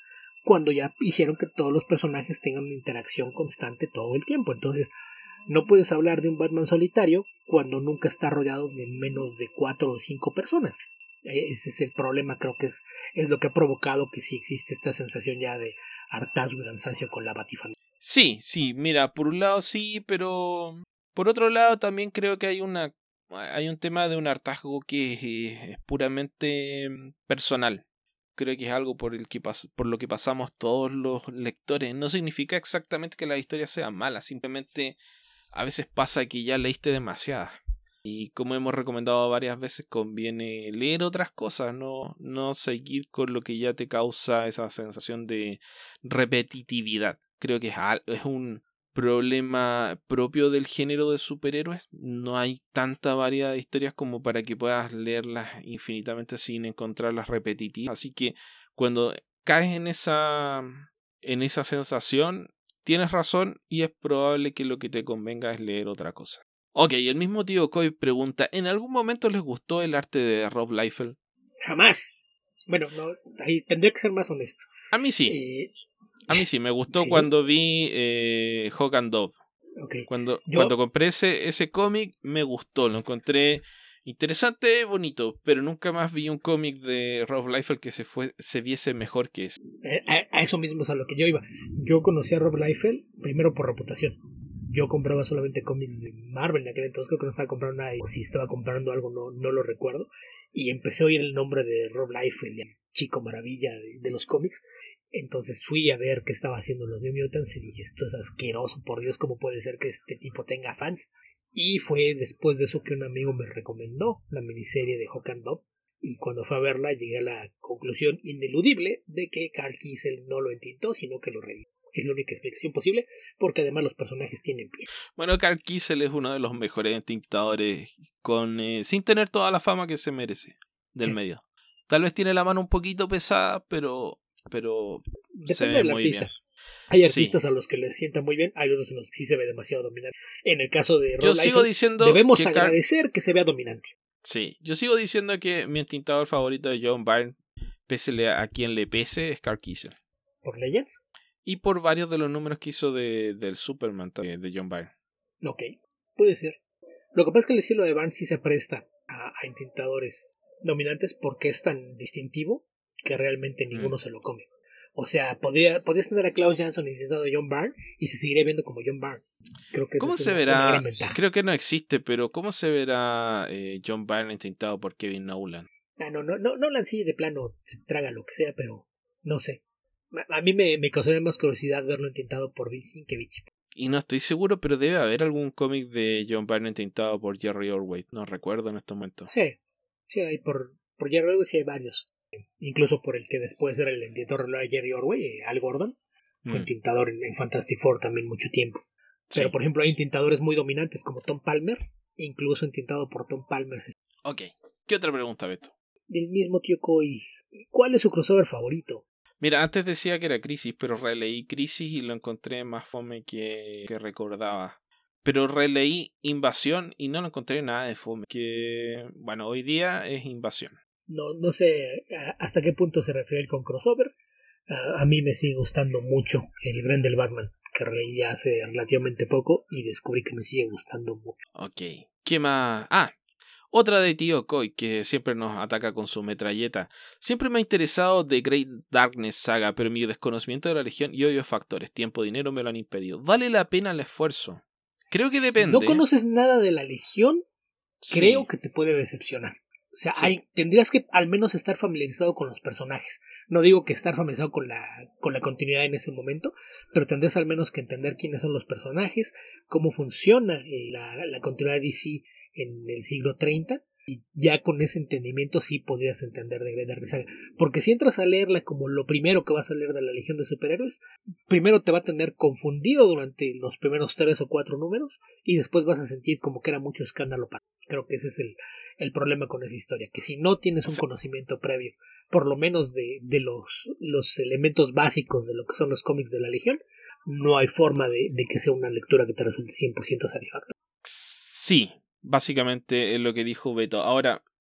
cuando ya hicieron que todos los personajes tengan una interacción constante todo el tiempo. Entonces, no puedes hablar de un Batman solitario cuando nunca está rodeado de menos de cuatro o cinco personas. Ese es el problema, creo que es, es lo que ha provocado que sí existe esta sensación ya de hartazgo y cansancio con la Batifamilia. Sí, sí, mira, por un lado sí, pero por otro lado también creo que hay una hay un tema de un hartazgo que es, es puramente personal. Creo que es algo por el que pas- por lo que pasamos todos los lectores. No significa exactamente que las historias sean malas, simplemente a veces pasa que ya leíste demasiadas. Y como hemos recomendado varias veces, conviene leer otras cosas, no, no seguir con lo que ya te causa esa sensación de repetitividad. Creo que es, al- es un problema propio del género de superhéroes. No hay tanta variedad de historias como para que puedas leerlas infinitamente sin encontrarlas repetitivas. Así que cuando caes en esa, en esa sensación, tienes razón y es probable que lo que te convenga es leer otra cosa. Ok, el mismo tío Coy pregunta, ¿en algún momento les gustó el arte de Rob Liefeld? Jamás. Bueno, no, ahí tendría que ser más honesto. A mí sí. Eh, A mí sí, me gustó ¿sí? cuando vi eh, Hawk and Dove. Okay. Cuando, Yo, cuando compré ese, ese cómic, me gustó, lo encontré interesante, bonito, pero nunca más vi un cómic de Rob Liefeld que se, fue, se viese mejor que ese. a, a eso mismo es a lo que yo iba. Yo conocí a Rob Liefeld primero por reputación. Yo compraba solamente cómics de Marvel en aquel entonces, creo que no estaba comprando nada, o si estaba comprando algo no, no lo recuerdo, y empecé a oír el nombre de Rob Liefeld, el chico maravilla de, de los cómics. Entonces fui a ver qué estaba haciendo los New Mutants y dije, esto es asqueroso, por Dios, ¿cómo puede ser que este tipo tenga fans? Y fue después de eso que un amigo me recomendó la miniserie de Hawk and Dove, y cuando fue a verla llegué a la conclusión ineludible de que Carl Kiesel no lo entintó, sino que lo reeditó. Es la única explicación posible, porque además los personajes tienen piel. Bueno, Carl Kiesel es uno de los mejores entintadores, con, eh, sin tener toda la fama que se merece del sí. medio. Tal vez tiene la mano un poquito pesada, pero, pero se ve muy bien. Hay artistas sí. a los que les sienta muy bien, hay otros en los que sí se ve demasiado dominante. En el caso de Rob yo sigo Liefeld, diciendo debemos que agradecer Car... que se vea dominante. Sí, yo sigo diciendo que mi entintador favorito de John Byrne, pese a quien le pese, es Carl Kiesel. ¿Por Legends? Y por varios de los números que hizo de, del Superman de John Byrne. Ok, puede ser. Lo que pasa es que el estilo de Byrne sí se presta a, a intentadores dominantes porque es tan distintivo que realmente ninguno mm. se lo come. O sea, podría, podrías tener a Klaus Janson intentando a John Byrne y se seguiría viendo como John Byrne. Creo que ¿Cómo se una, verá? Una creo que no existe, pero ¿cómo se verá eh, John Byrne intentado por Kevin Nolan? Ah, no, no, no, Nolan sí de plano se traga lo que sea, pero no sé. A, a mí me, me causaría más curiosidad verlo intentado por Bill Sienkiewicz. Y no estoy seguro, pero debe haber algún cómic de John Byrne intentado por Jerry Orwell. No recuerdo en estos momentos. Sí, sí, hay por, por Jerry Orwell sí hay varios. Incluso por el que después era el editor de Jerry Orwell, Al Gordon. Fue mm. tintador en, en Fantastic Four también mucho tiempo. Pero sí. por ejemplo hay tintadores muy dominantes como Tom Palmer, incluso intentado por Tom Palmer. Ok, ¿qué otra pregunta, Beto? Del mismo tío Coy, ¿cuál es su crossover favorito? Mira, antes decía que era Crisis, pero releí Crisis y lo encontré más fome que, que recordaba. Pero releí Invasión y no lo encontré nada de fome. Que, bueno, hoy día es Invasión. No, no sé hasta qué punto se refiere con crossover. A, a mí me sigue gustando mucho el Grendel Batman, que releí hace relativamente poco y descubrí que me sigue gustando mucho. Ok, ¿qué más? Ah, otra de Tío Coy, que siempre nos ataca con su metralleta. Siempre me ha interesado The Great Darkness Saga, pero mi desconocimiento de la Legión y obvios factores, tiempo, dinero, me lo han impedido. ¿Vale la pena el esfuerzo? Creo que depende. Si no conoces nada de la Legión, sí. creo que te puede decepcionar. O sea, sí. hay, tendrías que al menos estar familiarizado con los personajes. No digo que estar familiarizado con la, con la continuidad en ese momento, pero tendrías al menos que entender quiénes son los personajes, cómo funciona eh, la, la continuidad de D C en el siglo treinta, y ya con ese entendimiento sí podrías entender de Great Darkness Saga. Porque si entras a leerla como lo primero que vas a leer de la Legión de Superhéroes, primero te va a tener confundido durante los primeros tres o cuatro números, y después vas a sentir como que era mucho escándalo para. Creo que ese es el, el problema con esa historia, que si no tienes un sí. conocimiento previo, por lo menos de, de los, los elementos básicos de lo que son los cómics de la Legión, no hay forma de, de que sea una lectura que te resulte cien por ciento satisfactoria. Sí, básicamente es lo que dijo Beto. Ahora,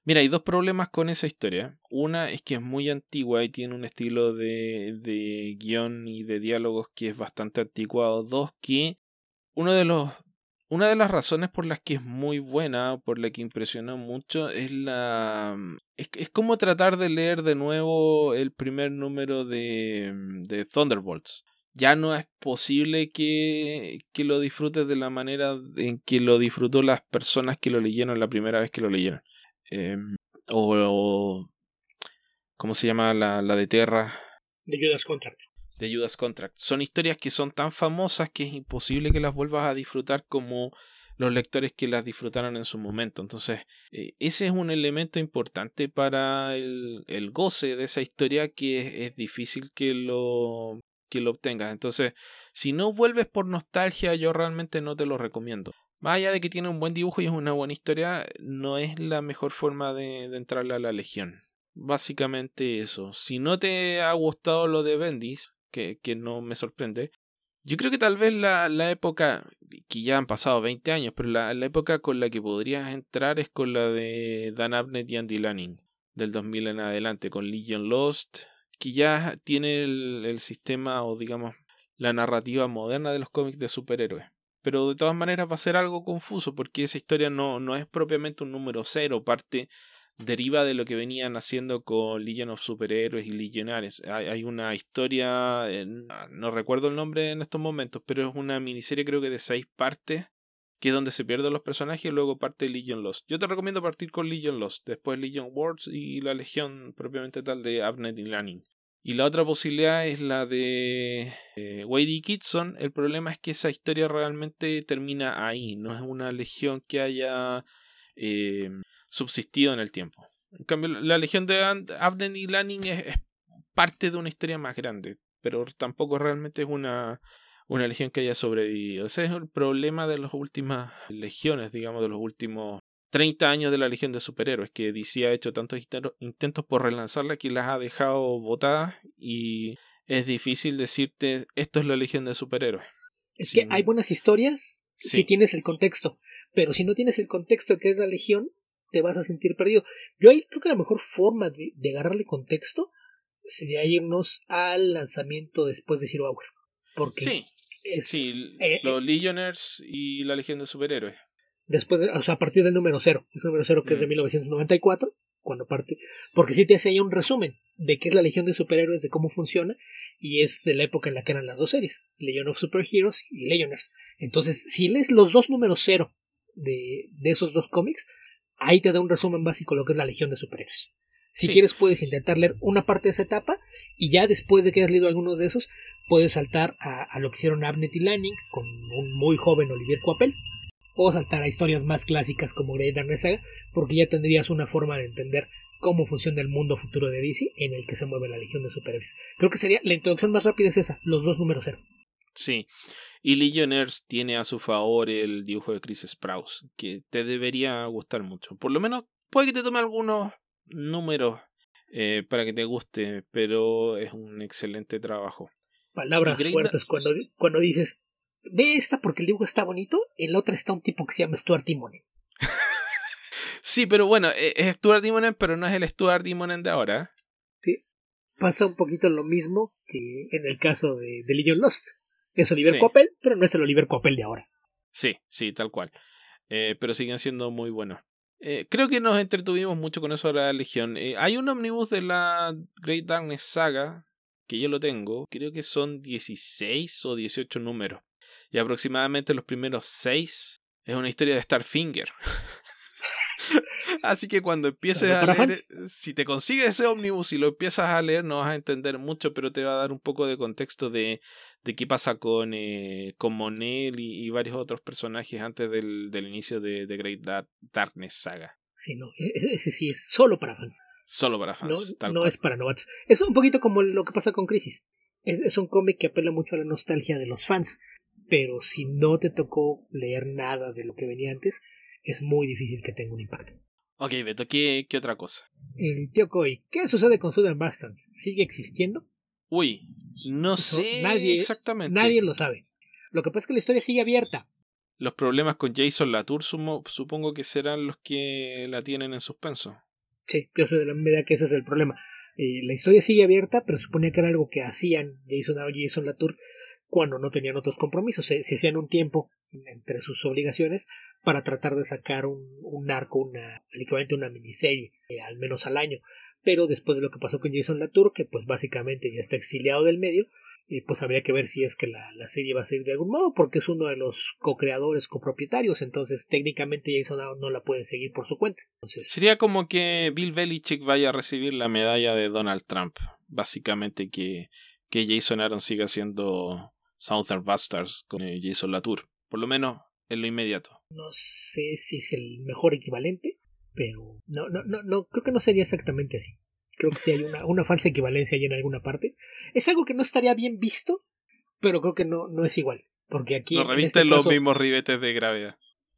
Mira, hay dos problemas con esa historia. Una es que es muy antigua y tiene un estilo de, de guión y de diálogos que es bastante anticuado. Dos, que uno de los, una de las razones por las que es muy buena, por la que impresionó mucho, es la es, es como tratar de leer de nuevo el primer número de, de Thunderbolts. Ya no es posible que, que lo disfrutes de la manera en que lo disfrutó las personas que lo leyeron la primera vez que lo leyeron. Eh, o, o ¿cómo se llama la, la de Terra? De Judas Contract. De Judas Contract. Son historias que son tan famosas que es imposible que las vuelvas a disfrutar como los lectores que las disfrutaron en su momento. Entonces, eh, ese es un elemento importante para el, el goce de esa historia que es, es difícil que lo, que lo obtengas. Entonces, si no vuelves por nostalgia, yo realmente no te lo recomiendo. Más allá de que tiene un buen dibujo y es una buena historia, no es la mejor forma de, de entrarle a la Legión. Básicamente eso. Si no te ha gustado lo de Bendis, que, que no me sorprende, yo creo que tal vez la, la época, que ya han pasado veinte años, pero la, la época con la que podrías entrar es con la de Dan Abnett y Andy Lanning, del dos mil en adelante, con Legion Lost, que ya tiene el, el sistema o digamos la narrativa moderna de los cómics de superhéroes. Pero de todas maneras va a ser algo confuso porque esa historia no, no es propiamente un número cero, parte deriva de lo que venían haciendo con Legion of Superhéroes y Legionaries. Hay, hay una historia, eh, no recuerdo el nombre en estos momentos, pero es una miniserie creo que de seis partes, que es donde se pierden los personajes y luego parte Legion Lost. Yo te recomiendo partir con Legion Lost, después Legion Wars y la Legión propiamente tal de Abnett y Lanning. Y la otra posibilidad es la de eh, Wade y Kitson. El problema es que esa historia realmente termina ahí. No es una legión que haya eh, subsistido en el tiempo. En cambio, la legión de Abnett y Lanning es, es parte de una historia más grande. Pero tampoco realmente es una, una legión que haya sobrevivido. Ese es el problema de las últimas legiones, digamos, de los últimos treinta años de la Legión de Superhéroes, que D C ha hecho tantos intentos por relanzarla que las ha dejado botadas y es difícil decirte esto es la Legión de Superhéroes. Es sí. que hay buenas historias sí. si tienes el contexto, pero si no tienes el contexto de que es la Legión, te vas a sentir perdido. Yo ahí creo que la mejor forma de, de agarrarle contexto sería irnos al lanzamiento después de Zero Hour. Porque sí, es, sí eh, los Legionnaires y la Legión de Superhéroes. Después, de, o sea, a partir del número cero, ese número cero que mm. es de mil novecientos noventa y cuatro, cuando parte, porque sí te hace ahí un resumen de qué es la Legión de Superhéroes, de cómo funciona, y es de la época en la que eran las dos series, Legion of Superheroes y Legionnaires. Entonces, si lees los dos números cero de, de esos dos cómics, ahí te da un resumen básico de lo que es la Legión de Superhéroes. Si sí. quieres, puedes intentar leer una parte de esa etapa, y ya después de que hayas leído algunos de esos, puedes saltar a, a lo que hicieron Abnett y Lanning con un muy joven Olivier Coipel, o saltar a historias más clásicas como Great Darkness Saga, porque ya tendrías una forma de entender cómo funciona el mundo futuro de D C en el que se mueve la Legión de Superhéroes. Creo que sería la introducción más rápida es esa, los dos números cero. Sí, y Legionnaires tiene a su favor el dibujo de Chris Sprouse, que te debería gustar mucho. Por lo menos puede que te tome algunos números eh, para que te guste, pero es un excelente trabajo. Palabras fuertes cuando, cuando dices ve esta porque el dibujo está bonito, en la otra está un tipo que se llama Stuart Immonen. Sí, pero bueno, es Stuart Immonen, pero no es el Stuart Immonen de ahora. Sí, pasa un poquito lo mismo que en el caso de, de Legion Lost. Es Oliver sí. Coipel, pero no es el Oliver Coipel de ahora. Sí, sí, tal cual. Eh, pero siguen siendo muy buenos. Eh, creo que nos entretuvimos mucho con eso de la Legión. Eh, hay un omnibus de la Great Darkness Saga, que yo lo tengo. Creo que son dieciséis o dieciocho números. Y aproximadamente los primeros seis es una historia de Starfinger. Así que cuando empieces a leer, fans? si te consigues ese ómnibus y lo empiezas a leer, no vas a entender mucho, pero te va a dar un poco de contexto de, de qué pasa con, eh, con Mon-El y, y varios otros personajes antes del, del inicio de, de Great Dark, Darkness Saga. Sí, no, ese sí es solo para fans. Solo para fans. No, tal no cual. Es para novatos. Es un poquito como lo que pasa con Crisis. Es, es un cómic que apela mucho a la nostalgia de los fans. Pero si no te tocó leer nada de lo que venía antes, es muy difícil que tenga un impacto. Ok, Beto, ¿qué, qué otra cosa? El tío Koi. ¿Qué sucede con Southern Bastards? ¿Sigue existiendo? Uy, no Eso, sé nadie, exactamente. Nadie lo sabe. Lo que pasa es que la historia sigue abierta. Los problemas con Jason Latour sumo, supongo que serán los que la tienen en suspenso. Sí, yo soy de la misma idea que ese es el problema. Eh, la historia sigue abierta, pero suponía que era algo que hacían Jason Aaron y Jason Latour cuando no tenían otros compromisos. Se, se hacían un tiempo entre sus obligaciones para tratar de sacar un, un arco, una, el equivalente a una miniserie, eh, al menos al año. Pero después de lo que pasó con Jason Latour, que pues básicamente ya está exiliado del medio, eh, pues habría que ver si es que la, la serie va a seguir de algún modo, porque es uno de los co-creadores, copropietarios, entonces técnicamente Jason Aaron no la puede seguir por su cuenta. Entonces, sería como que Bill Belichick vaya a recibir la medalla de Donald Trump. Básicamente que, que Jason Aaron siga siendo Southern Bastards con eh, Jason Latour. Por lo menos en lo inmediato. no sé si es el mejor equivalente, pero no, no, no, no creo que no sería exactamente así. Creo que sí hay una, una falsa equivalencia ahí en alguna parte. Es algo que no estaría bien visto, pero creo que no, no es igual. Porque aquí. Los revisten este los caso, mismos ribetes de gravedad.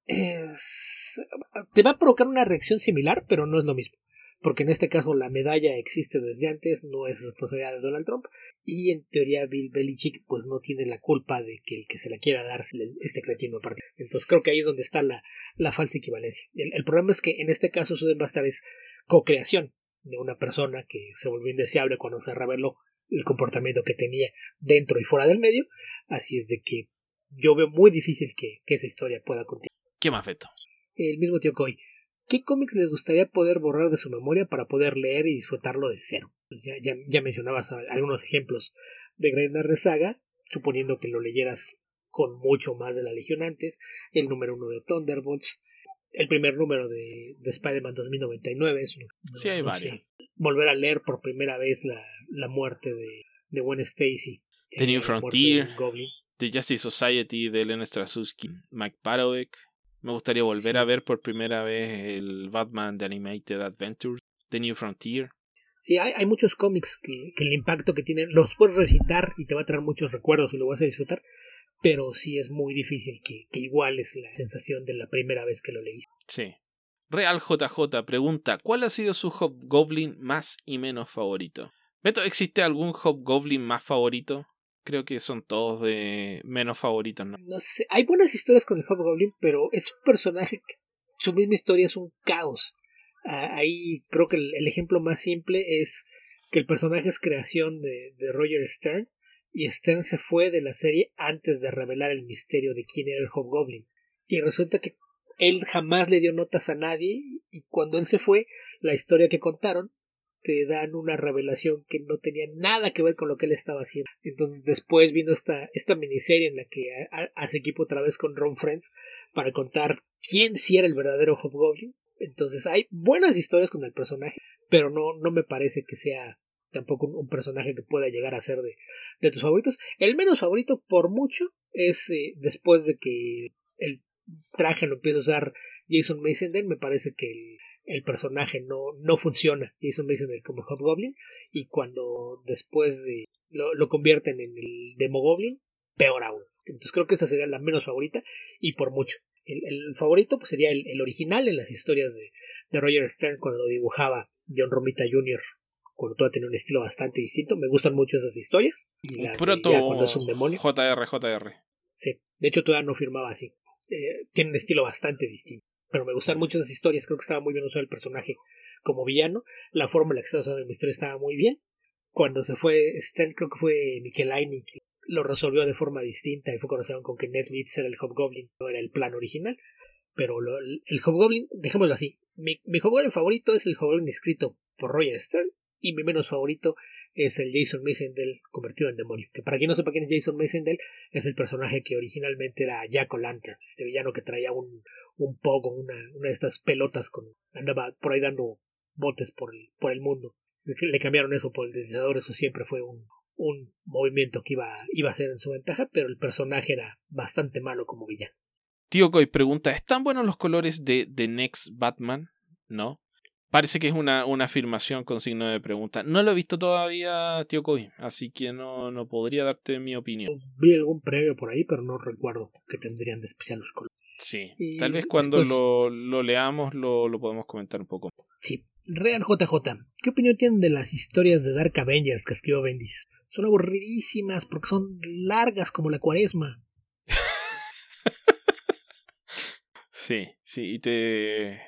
Es... Te va a provocar una reacción similar, pero no es lo mismo. Porque en este caso la medalla existe desde antes, no es responsabilidad de Donald Trump. Y en teoría Bill Belichick pues no tiene la culpa de que el que se la quiera dar este cretino de partido. Entonces creo que ahí es donde está la, la falsa equivalencia. El, el problema es que en este caso Southern Bastards es co-creación de una persona que se volvió indeseable cuando se reveló el comportamiento que tenía dentro y fuera del medio. Así es de que yo veo muy difícil que, que esa historia pueda continuar. ¿Qué más, Beto? El mismo tío Coy. ¿Qué cómics les gustaría poder borrar de su memoria para poder leer y disfrutarlo de cero? Ya, ya, ya mencionabas algunos ejemplos de Grey Narre Saga, suponiendo que lo leyeras con mucho más de la Legión antes, el número uno de Thunderbolts, el primer número de, de Spider-Man dos mil noventa y nueve. Es, no, sí, hay no varios. Sé, volver a leer por primera vez la, la muerte de, de Gwen Stacy. The New Frontier, The Justice Society de Len Straczynski, Mike Parovek. Me gustaría volver sí. a ver por primera vez el Batman The Animated Adventures, The New Frontier. Sí, hay, hay muchos cómics que, que el impacto que tienen los puedes recitar y te va a traer muchos recuerdos y lo vas a disfrutar, pero sí es muy difícil que, que iguales la sensación de la primera vez que lo leíste. Sí. Real J J pregunta, ¿cuál ha sido su Hobgoblin más y menos favorito? Beto, ¿existe algún Hobgoblin más favorito? Creo que son todos de menos favoritos, ¿no? No sé, hay buenas historias con el Hobgoblin, pero es un personaje que su misma historia es un caos. Uh, ahí creo que el, el ejemplo más simple es que el personaje es creación de, de Roger Stern, y Stern se fue de la serie antes de revelar el misterio de quién era el Hobgoblin. Y resulta que él jamás le dio notas a nadie, y cuando él se fue, la historia que contaron te dan una revelación que no tenía nada que ver con lo que él estaba haciendo. Entonces después vino esta, esta miniserie en la que hace equipo otra vez con Ron Frenz para contar quién sí era el verdadero Hobgoblin. Entonces hay buenas historias con el personaje, pero no, no me parece que sea tampoco un, un personaje que pueda llegar a ser de, de tus favoritos. El menos favorito por mucho es eh, después de que el traje lo empieza a usar Jason Masendale, me parece que el el personaje no, no funciona. Jason Masendale como Hobgoblin, y cuando después de, lo, lo convierten en el Demogoblin, peor aún. Entonces creo que esa sería la menos favorita, y por mucho. El, el favorito pues sería el, el original en las historias de, de Roger Stern cuando lo dibujaba John Romita junior, cuando todavía tenía un estilo bastante distinto. Me gustan mucho esas historias. Y un las proto de, ya cuando es un demonio. J R J R. Sí, de hecho todavía no firmaba así. Eh, tiene un estilo bastante distinto. Pero me gustan mucho esas historias, creo que estaba muy bien usado el personaje como villano, la forma en la que estaba usando la historia estaba muy bien. Cuando se fue Stern, creo que fue Michelaini que lo resolvió de forma distinta, y fue conocido con que Ned Leeds era el Hobgoblin, no era el plan original. Pero lo, el Hobgoblin, dejémoslo así, mi, mi Hobgoblin favorito es el Hobgoblin escrito por Roger Stern, y mi menos favorito es el Jason Masendale convertido en demonio. Que para quien no sepa quién es Jason Masendale, es el personaje que originalmente era Jack O'Lantern, este villano que traía un, un pogo, una, una de estas pelotas, con andaba por ahí dando botes por el, por el mundo. Le cambiaron eso por el deslizador, eso siempre fue un, un movimiento que iba, iba a ser en su ventaja, pero el personaje era bastante malo como villano. Tío Coy pregunta, ¿están buenos los colores de The Next Batman? ¿No? Parece que es una, una afirmación con signo de pregunta. No lo he visto todavía, tío Coy, así que no, no podría darte mi opinión. Vi algún previo por ahí, pero no recuerdo que tendrían de especial los colores. Sí, y tal vez cuando después, lo, lo leamos lo, lo podemos comentar un poco. Sí. Real J J, ¿qué opinión tienen de las historias de Dark Avengers que escribió Bendis? Son aburridísimas porque son largas como la cuaresma. Sí, sí, y te...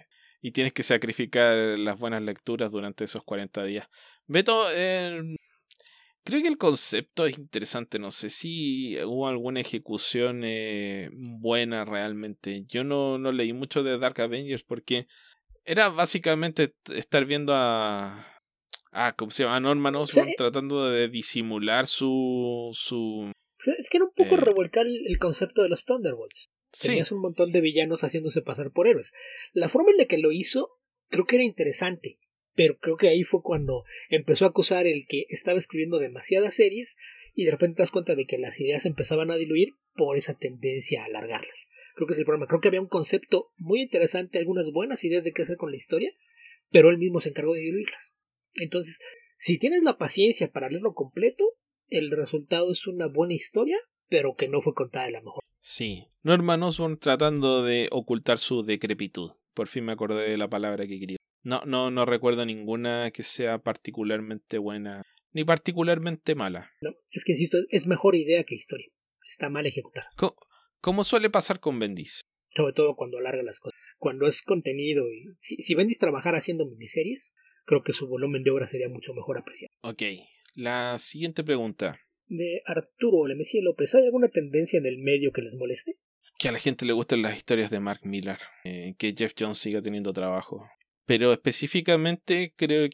y tienes que sacrificar las buenas lecturas durante esos cuarenta días. Beto, eh, creo que el concepto es interesante. No sé si hubo alguna ejecución eh, buena realmente. Yo no, no leí mucho de Dark Avengers porque era básicamente estar viendo a... Ah, ¿cómo se llama? A Norman O sea, Osborn tratando de disimular su... su es que era un poco eh, revolcar el, el concepto de los Thunderbolts. sí, Tenías un montón de villanos haciéndose pasar por héroes. La forma en la que lo hizo creo que era interesante, pero creo que ahí fue cuando empezó a acusar el que estaba escribiendo demasiadas series y de repente te das cuenta de que las ideas empezaban a diluir por esa tendencia a alargarlas. Creo que es el problema. Creo que había un concepto muy interesante, algunas buenas ideas de qué hacer con la historia, pero él mismo se encargó de diluirlas. Entonces, si tienes la paciencia para leerlo completo, el resultado es una buena historia, pero que no fue contada de la mejor. sí. Norman Osborn tratando de ocultar su decrepitud. Por fin me acordé de la palabra que quería. No, no, no recuerdo ninguna que sea particularmente buena, ni particularmente mala. No, es que insisto, es mejor idea que historia. Está mal ejecutada. Co- Como suele pasar con Bendis. Sobre todo cuando alarga las cosas. Cuando es contenido y si, si Bendis trabajara haciendo miniseries, creo que su volumen de obra sería mucho mejor apreciado. Ok, la siguiente pregunta. De Arturo Lemesía López, ¿hay alguna tendencia en el medio que les moleste? Que a la gente le gusten las historias de Mark Millar, eh, que Jeff Jones siga teniendo trabajo. Pero específicamente creo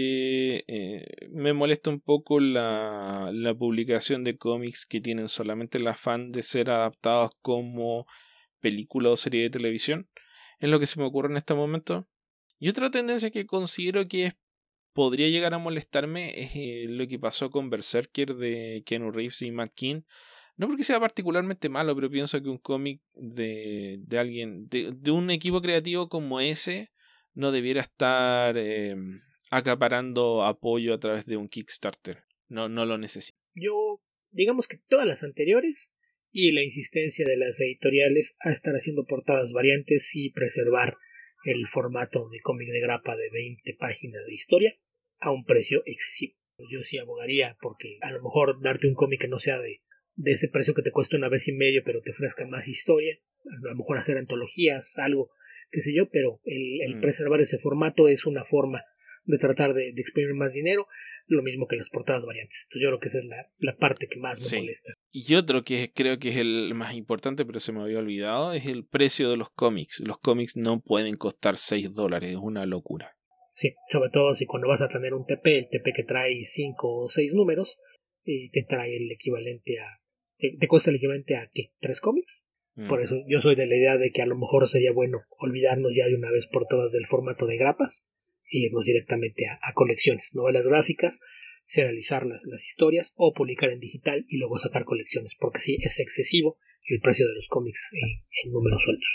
que eh, me molesta un poco la, la publicación de cómics que tienen solamente el afán de ser adaptados como película o serie de televisión. Es lo que se me ocurre en este momento. Y otra tendencia que considero que es, podría llegar a molestarme es eh, lo que pasó con Berserker de Keanu Reeves y Matt Keane. No porque sea particularmente malo, pero pienso que un cómic de, de alguien, de, de un equipo creativo como ese, no debiera estar eh, acaparando apoyo a través de un Kickstarter. No, no lo necesito. Yo, digamos que todas las anteriores y la insistencia de las editoriales a estar haciendo portadas variantes y preservar el formato de cómic de grapa de veinte páginas de historia a un precio excesivo. Yo sí abogaría porque a lo mejor darte un cómic que no sea de, de ese precio que te cuesta una vez y medio pero te ofrezca más historia, a lo mejor hacer antologías, algo, qué sé yo, pero el, el Mm. preservar ese formato es una forma de tratar de, de exprimir más dinero, lo mismo que las portadas variantes. Entonces yo creo que esa es la, la parte que más Sí. me molesta. Y otro que creo que es el más importante, pero se me había olvidado, es el precio de los cómics. Los cómics no pueden costar seis dólares, es una locura. Sí, sobre todo si cuando vas a tener un T P, el T P que trae cinco o seis números, eh, te trae el equivalente a... Te, te cuesta el equivalente a, ¿qué? ¿Tres cómics? Mm. Por eso yo soy de la idea de que a lo mejor sería bueno olvidarnos ya de una vez por todas del formato de grapas y irnos directamente a, a colecciones, novelas gráficas, serializar las, las historias o publicar en digital y luego sacar colecciones, porque sí es excesivo el precio de los cómics en, en números sueltos.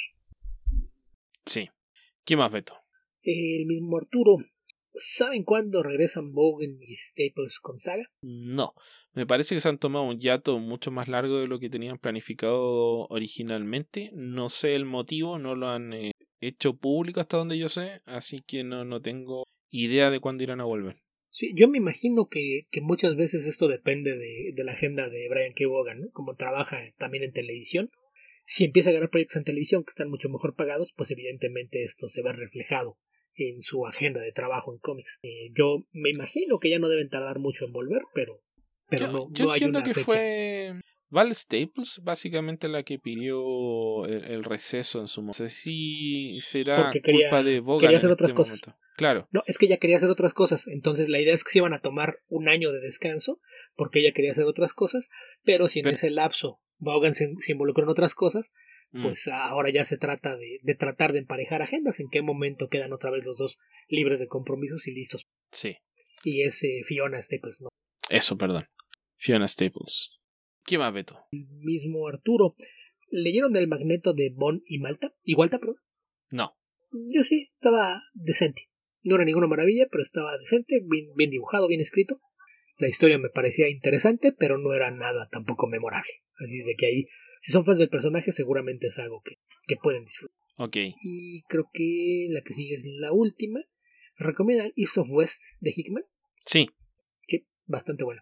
Sí. ¿Qué más, Beto? El mismo Arturo, ¿saben cuándo regresan Bogan y Staples con Saga? No. Me parece que se han tomado un hiato mucho más largo de lo que tenían planificado originalmente. No sé el motivo, no lo han eh, hecho público hasta donde yo sé, así que no, no tengo idea de cuándo irán a volver. Sí, yo me imagino que, que muchas veces esto depende de, de la agenda de Brian K. Vaughan, ¿no? Como trabaja también en televisión. Si empieza a ganar proyectos en televisión que están mucho mejor pagados, pues evidentemente esto se ve reflejado en su agenda de trabajo en cómics. Eh, yo me imagino que ya no deben tardar mucho en volver, pero, pero Yo, no, yo no hay entiendo una que fecha. fue Val Staples básicamente la que pidió el, el receso en su momento. No sé si será Porque quería, culpa de Vaughan quería en hacer otras este cosas. momento. Claro. No, es que ella quería hacer otras cosas. Entonces la idea es que se iban a tomar un año de descanso porque ella quería hacer otras cosas, pero si en Pero, ese lapso Vaughan se, se involucró en otras cosas, mm, pues ahora ya se trata de, de tratar de emparejar agendas. En qué momento quedan otra vez los dos libres de compromisos y listos. sí, Y es eh, Fiona Staples, ¿no? eso, perdón. Fiona Staples. ¿Qué más, Beto? El mismo Arturo. ¿Leyeron el Magneto de Bon y Malta? Y Walta, perdón. No. Yo sí, estaba decente. No era ninguna maravilla, pero estaba decente, bien, bien dibujado, bien escrito. La historia me parecía interesante, pero no era nada tampoco memorable. Así es de que ahí, si son fans del personaje, seguramente es algo que, que pueden disfrutar. Ok. Y creo que la que sigue es la última. ¿Recomiendan East of West de Hickman? Sí. Sí, bastante buena.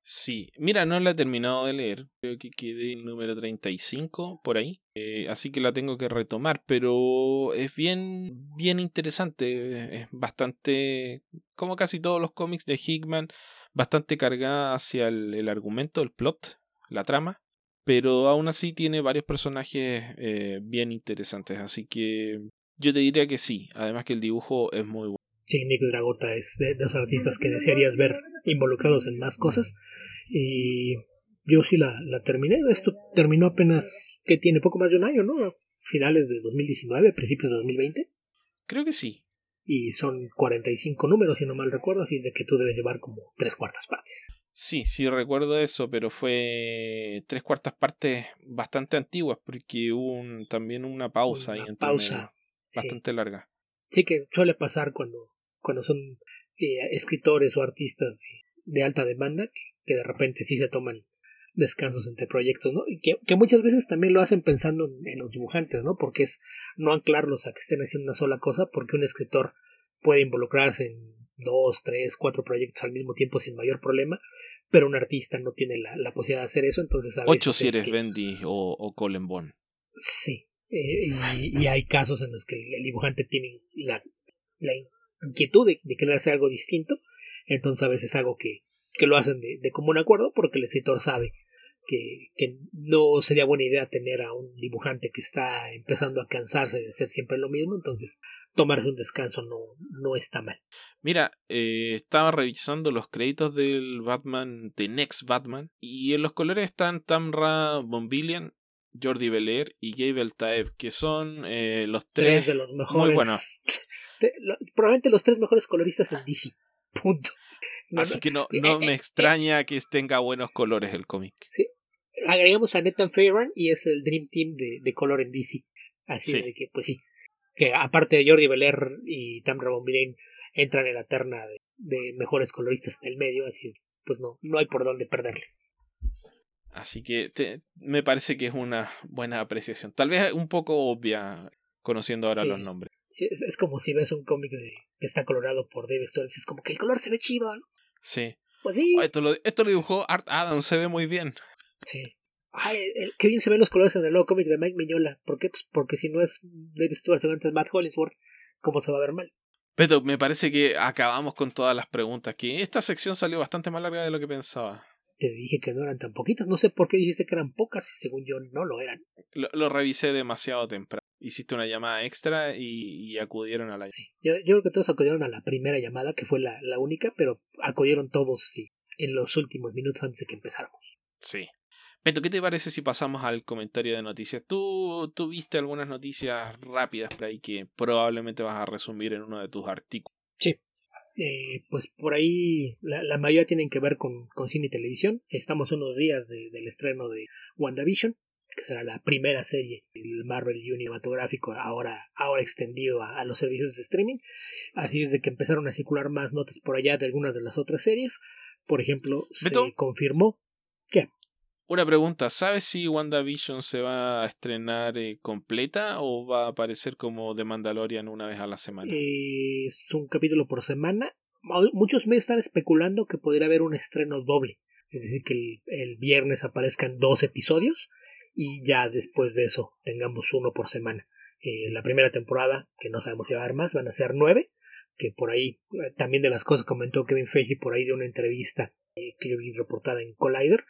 Sí, mira, no la he terminado de leer, creo que quedé en número treinta y cinco por ahí, eh, así que la tengo que retomar, pero es bien, bien interesante, es bastante, como casi todos los cómics de Hickman, bastante cargada hacia el, el argumento, el plot, la trama, pero aún así tiene varios personajes eh, bien interesantes, así que yo te diría que sí, además que el dibujo es muy bueno. Sí, Nick Dragota es de, de los artistas que desearías ver involucrados en más cosas. Y yo sí la, la terminé. Esto terminó apenas, que tiene poco más de un año, ¿no? Finales de dos mil diecinueve, principios de dos mil veinte. Creo que sí. Y son cuarenta y cinco números, si no mal recuerdo, así es de que tú debes llevar como tres cuartas partes. Sí, sí recuerdo eso, pero fue tres cuartas partes bastante antiguas porque hubo un, también una pausa ahí Una entre medio, pausa, sí. bastante larga. Sí que suele pasar cuando, cuando son eh, escritores o artistas de, de alta demanda, que, que de repente sí se toman descansos entre proyectos, ¿no? Y que, que muchas veces también lo hacen pensando en, en los dibujantes, ¿no? Porque es no anclarlos a que estén haciendo una sola cosa, porque un escritor puede involucrarse en dos, tres, cuatro proyectos al mismo tiempo sin mayor problema, pero un artista no tiene la, la posibilidad de hacer eso, entonces a Ocho veces si es eres que Bendy o, o Colin Bond. sí, eh, y, y hay casos en los que el dibujante tiene la, la inquietud de, de querer hacer algo distinto, entonces a veces es algo que, que lo hacen de, de común acuerdo porque el escritor sabe que, que no sería buena idea tener a un dibujante que está empezando a cansarse de hacer siempre lo mismo, entonces tomarse un descanso no, no está mal. Mira, eh, estaba revisando los créditos del Batman, de Next Batman, y en los colores están Tamra Bonvillain, Jordi Belair y Gabriel Taeb, que son eh, los tres Tres de los muy buenos. mejores, de, lo, probablemente los tres mejores coloristas en D C, punto. No, Así no, que no, eh, no eh, me eh, extraña que tenga buenos colores el cómic. sí. Agregamos a Nathan Fairbairn y es el Dream Team de, de color en D C. Así Sí. de que, pues sí, que aparte de Jordi Belair y Tamra Bonvillain entran en la terna de, de mejores coloristas en el medio, así pues no, no hay por dónde perderle. Así que te, me parece que es una buena apreciación. Tal vez un poco obvia, conociendo ahora Sí, los nombres. sí es, es como si ves un cómic de, que está colorado por Dave Stewart, es como que el color se ve chido, ¿no? Sí. Pues Oh, sí. esto, lo, esto lo dibujó Art Adams, se ve muy bien. Sí. Ay, el, qué bien se ven los colores en el nuevo cómic de Mike Mignola. ¿Por qué? Pues porque si no es Dave Stewart, seguramente es Matt Hollingsworth. ¿Cómo se va a ver mal? Pero me parece que acabamos con todas las preguntas. Que esta sección salió bastante más larga de lo que pensaba. Te dije que no eran tan poquitas. No sé por qué dijiste que eran pocas y según yo no lo eran. Lo, lo revisé demasiado temprano. Hiciste una llamada extra y, y acudieron a la... Sí. Yo, yo creo que todos acudieron a la primera llamada, que fue la, la única, pero acudieron todos sí, en los últimos minutos antes de que empezáramos. Sí. Beto, ¿qué te parece si pasamos al comentario de noticias? Tú, tú viste algunas noticias rápidas por ahí que probablemente vas a resumir en uno de tus artículos. Sí. Eh, pues por ahí la, la mayoría tienen que ver con, con cine y televisión. Estamos unos días de, del estreno de WandaVision, que será la primera serie del Marvel cinematográfico ahora, ahora extendido a, a los servicios de streaming. Así es de que empezaron a circular más notas por allá de algunas de las otras series. Por ejemplo, Beto, se confirmó que una pregunta, ¿sabes si WandaVision se va a estrenar eh, completa o va a aparecer como The Mandalorian una vez a la semana? eh, es un capítulo por semana. Muchos medios están especulando que podría haber un estreno doble, es decir, que el, el viernes aparezcan dos episodios y ya después de eso tengamos uno por semana. Eh, la primera temporada, que no sabemos si va a haber más, van a ser nueve, que por ahí eh, también de las cosas comentó Kevin Feige por ahí de una entrevista eh, que yo vi reportada en Collider,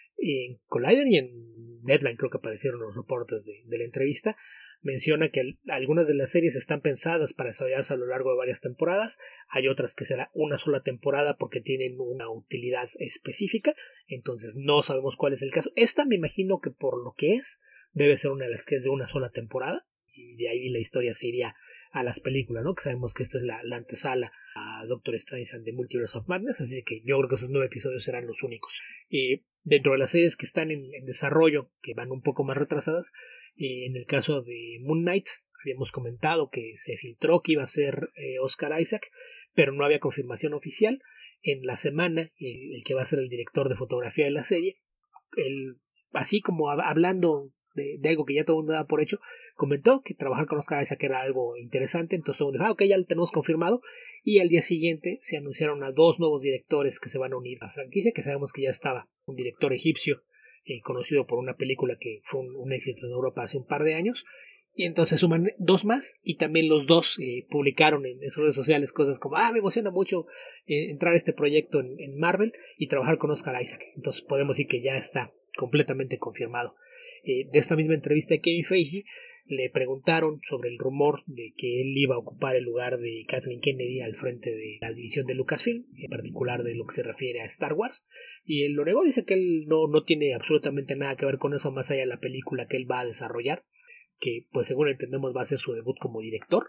en Collider y en Deadline creo que aparecieron los reportes de, de la entrevista. Menciona que el, algunas de las series están pensadas para desarrollarse a lo largo de varias temporadas, hay otras que será una sola temporada porque tienen una utilidad específica, entonces no sabemos cuál es el caso. Esta me imagino que por lo que es, debe ser una de las que es de una sola temporada, y de ahí la historia se iría a las películas, ¿no? Que sabemos que esta es la, la antesala a Doctor Strange and the Multiverse of Madness, así que yo creo que esos nueve episodios serán los únicos. Y dentro de las series que están en, en desarrollo, que van un poco más retrasadas, eh, en el caso de Moon Knight, habíamos comentado que se filtró que iba a ser eh, Oscar Isaac, pero no había confirmación oficial. En la semana, eh, el que va a ser el director de fotografía de la serie, el, así como hab- hablando de, de algo que ya todo el mundo daba por hecho, comentó que trabajar con Oscar Isaac era algo interesante, entonces todo el mundo dijo, ah, ok, ya lo tenemos confirmado, y al día siguiente se anunciaron a dos nuevos directores que se van a unir a la franquicia, que sabemos que ya estaba un director egipcio, eh, conocido por una película que fue un, un éxito en Europa hace un par de años, y entonces suman dos más, y también los dos eh, publicaron en, en sus redes sociales cosas como, ah, me emociona mucho eh, entrar a este proyecto en, en Marvel y trabajar con Oscar Isaac. Entonces podemos decir que ya está completamente confirmado. Eh, de esta misma entrevista de Kevin Feige le preguntaron sobre el rumor de que él iba a ocupar el lugar de Kathleen Kennedy al frente de la división de Lucasfilm, en particular de lo que se refiere a Star Wars, y él lo negó, dice que él no, no tiene absolutamente nada que ver con eso más allá de la película que él va a desarrollar, que pues según entendemos va a ser su debut como director,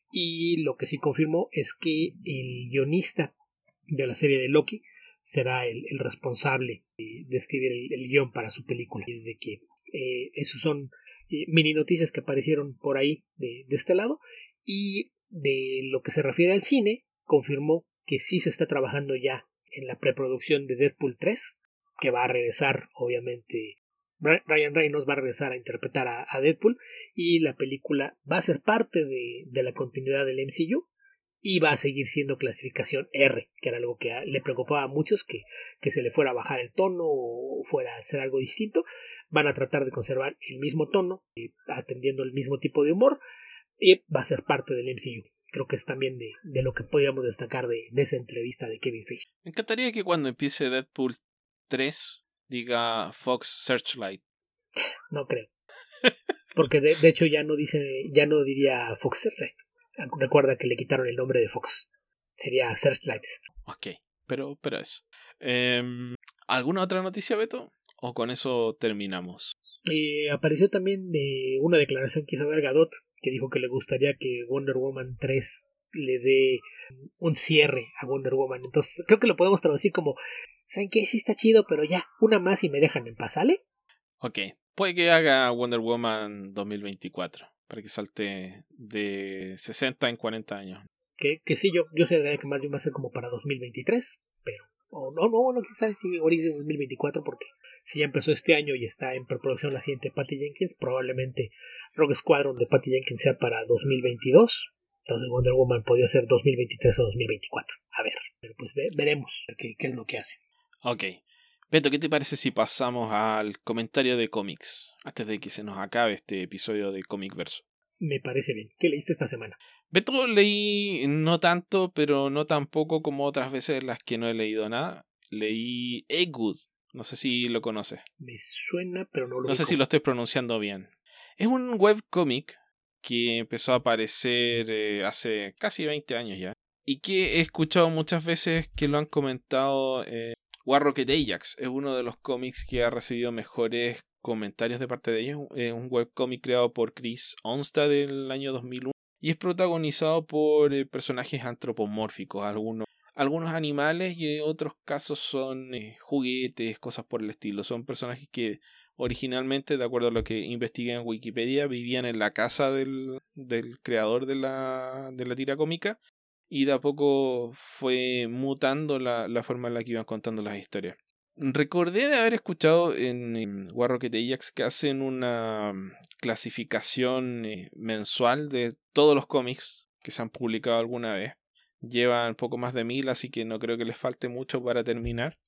y lo que sí confirmó es que el guionista de la serie de Loki será el, el responsable de, de escribir el, el guión para su película. Es de que eh, esos son eh, mini noticias que aparecieron por ahí de, de este lado, y de lo que se refiere al cine, confirmó que sí se está trabajando ya en la preproducción de Deadpool tres, que va a regresar obviamente. Ryan Reynolds va a regresar a interpretar a, a Deadpool, y la película va a ser parte de, de la continuidad del M C U y va a seguir siendo clasificación R, que era algo que a, le preocupaba a muchos, que, que se le fuera a bajar el tono o fuera a hacer algo distinto. Van a tratar de conservar el mismo tono, eh, atendiendo el mismo tipo de humor, y va a ser parte del M C U. Creo que es también de, de lo que podríamos destacar de, de esa entrevista de Kevin Feige. Me encantaría que cuando empiece Deadpool tres diga Fox Searchlight. No creo. Porque de, de hecho ya no dice, ya no diría Fox Searchlight. Recuerda que le quitaron el nombre de Fox. Sería Searchlight. Ok, pero, pero eso. Eh, ¿Alguna otra noticia, Beto? ¿O con eso terminamos? Eh, apareció también de una declaración que hizo Gal Gadot, que dijo que le gustaría que Wonder Woman tres le dé un cierre a Wonder Woman. Entonces creo que lo podemos traducir como, ¿saben qué? Sí está chido, pero ya, una más y me dejan en paz, ¿sale? Ok, puede que haga Wonder Woman dos mil veinticuatro, para que salte de sesenta en cuarenta años. Que, que sí, yo, yo sé que más bien va a ser como para dos mil veintitrés, pero o no, no, no, quién sabe si ahorita es dos mil veinticuatro, porque si ya empezó este año y está en preproducción la siguiente Patty Jenkins, probablemente Rogue Squadron de Patty Jenkins sea para dos mil veintidós. Entonces Wonder Woman podría ser dos mil veintitrés o dos mil veinticuatro. A ver, pero pues ve, veremos qué, qué es lo que hace. Ok. Beto, ¿qué te parece si pasamos al comentario de cómics? Antes de que se nos acabe este episodio de Comic Verso. Me parece bien. ¿Qué leíste esta semana? Beto, leí no tanto, pero no tan poco como otras veces las que no he leído nada. Leí Eggwood. No sé si lo conoces. Me suena, pero no lo No sé si lo estoy pronunciando bien. Es un webcómic que empezó a aparecer eh, hace casi veinte años ya. Y que he escuchado muchas veces que lo han comentado eh, War Rocket Ajax. Es uno de los cómics que ha recibido mejores comentarios de parte de ellos. Es un webcómic creado por Chris Onstad del año dos mil uno. Y es protagonizado por eh, personajes antropomórficos. Algunos, algunos animales y en otros casos son eh, juguetes, cosas por el estilo. Son personajes que originalmente, de acuerdo a lo que investigué en Wikipedia, vivían en la casa del, del creador de la, de la tira cómica. Y de a poco fue mutando la, la forma en la que iban contando las historias. Recordé de haber escuchado en, en War Rocket Ajax que hacen una clasificación eh, mensual de todos los cómics que se han publicado alguna vez. Llevan poco más de mil, así que no creo que les falte mucho para terminar.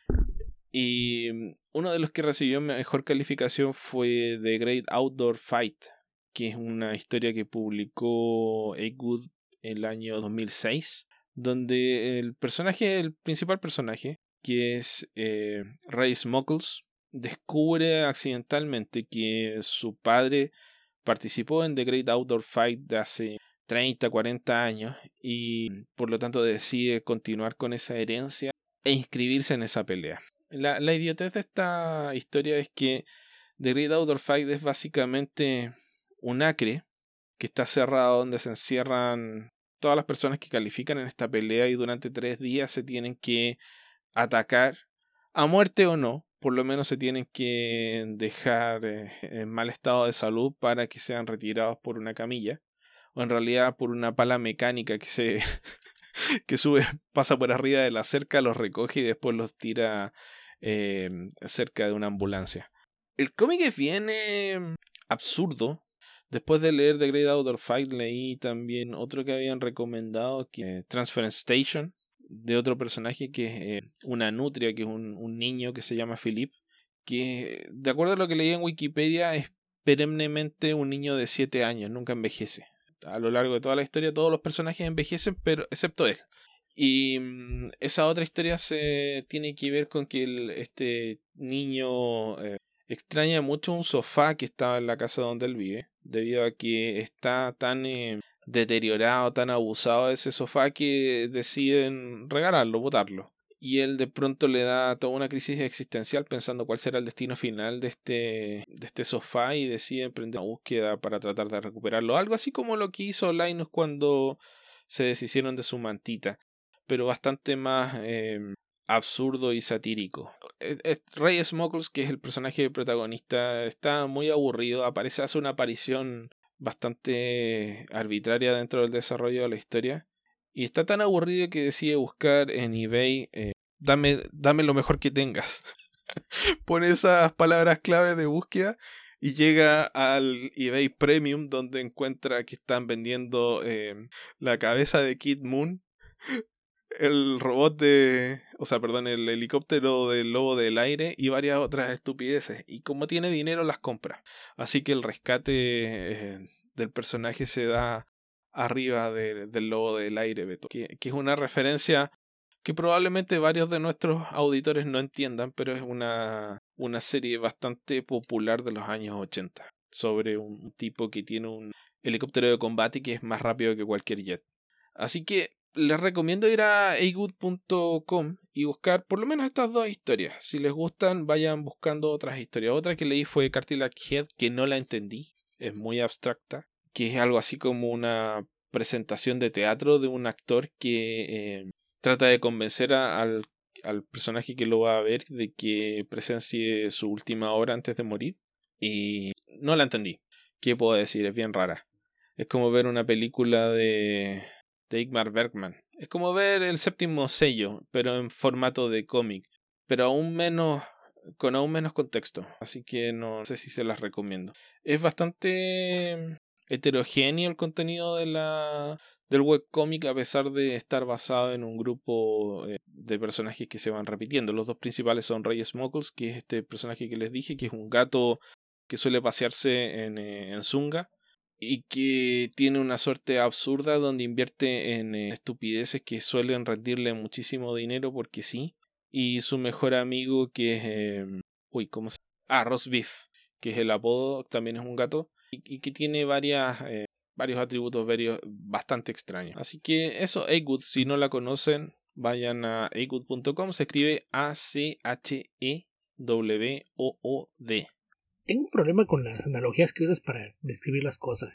Y uno de los que recibió mejor calificación fue The Great Outdoor Fight, que es una historia que publicó Eggwood el año dos mil seis, donde el personaje, el principal personaje, que es eh, Ray Smuggles, descubre accidentalmente que su padre participó en The Great Outdoor Fight de hace treinta, cuarenta años y por lo tanto decide continuar con esa herencia e inscribirse en esa pelea. La, la idiotez de esta historia es que The Great Outdoor Fight es básicamente un acre que está cerrado donde se encierran todas las personas que califican en esta pelea y durante tres días se tienen que atacar, a muerte o no, por lo menos se tienen que dejar eh, en mal estado de salud para que sean retirados por una camilla, o en realidad por una pala mecánica que se que sube, pasa por arriba de la cerca, los recoge y después los tira eh, cerca de una ambulancia. El cómic es bien eh, absurdo. Después de leer The Great Outdoor Fight, leí también otro que habían recomendado, que es Transference Station, de otro personaje que es eh, una nutria, que es un, un niño que se llama Philip, que de acuerdo a lo que leí en Wikipedia es perennemente un niño de siete años, nunca envejece. A lo largo de toda la historia todos los personajes envejecen, pero excepto él. Y mmm, esa otra historia se tiene que ver con que el, este niño eh, extraña mucho un sofá que estaba en la casa donde él vive, debido a que está tan eh, deteriorado, tan abusado de ese sofá que deciden regalarlo, botarlo. Y él de pronto le da toda una crisis existencial pensando cuál será el destino final de este, de este sofá y decide emprender una búsqueda para tratar de recuperarlo. Algo así como lo que hizo Linus cuando se deshicieron de su mantita, pero bastante más eh, absurdo y satírico. Ray Smoggles, que es el personaje protagonista, está muy aburrido, aparece, hace una aparición bastante arbitraria dentro del desarrollo de la historia. Y está tan aburrido que decide buscar en eBay, eh, dame, dame lo mejor que tengas. Pone esas palabras clave de búsqueda y llega al eBay Premium, donde encuentra que están vendiendo eh, la cabeza de Kid Moon, el robot de... O sea, perdón, el helicóptero del lobo del aire y varias otras estupideces. Y como tiene dinero, las compra. Así que el rescate eh, del personaje se da arriba de, del lobo del aire, Beto, que, que es una referencia que probablemente varios de nuestros auditores no entiendan, pero es una, una serie bastante popular de los años ochenta, sobre un tipo que tiene un helicóptero de combate que es más rápido que cualquier jet. Así que les recomiendo ir a a good punto com y buscar por lo menos estas dos historias. Si les gustan, vayan buscando otras historias. Otra que leí fue Cartilage Head, que no la entendí, es muy abstracta, que es algo así como una presentación de teatro de un actor que eh, trata de convencer a, al, al personaje que lo va a ver de que presencie su última obra antes de morir. Y no la entendí. ¿Qué puedo decir? Es bien rara. Es como ver una película de, de Ingmar Bergman. Es como ver El Séptimo Sello, pero en formato de cómic. Pero aún menos... con aún menos contexto, así que no sé si se las recomiendo. Es bastante heterogéneo el contenido de la del webcómic, a pesar de estar basado en un grupo eh, de personajes que se van repitiendo. Los dos principales son Ray Smoggles, que es este personaje que les dije, que es un gato que suele pasearse en, eh, en Zunga y que tiene una suerte absurda donde invierte en eh, estupideces que suelen rendirle muchísimo dinero porque sí. Y su mejor amigo, que es eh, uy, ¿cómo se llama? Ah, Roast Beef, que es el apodo, también es un gato y, y que tiene varias eh, varios atributos varios, bastante extraños. Así que eso, A-Good, si no la conocen, vayan a a good punto com, se escribe A C H E W O O D. Tengo un problema con las analogías que usas para describir las cosas.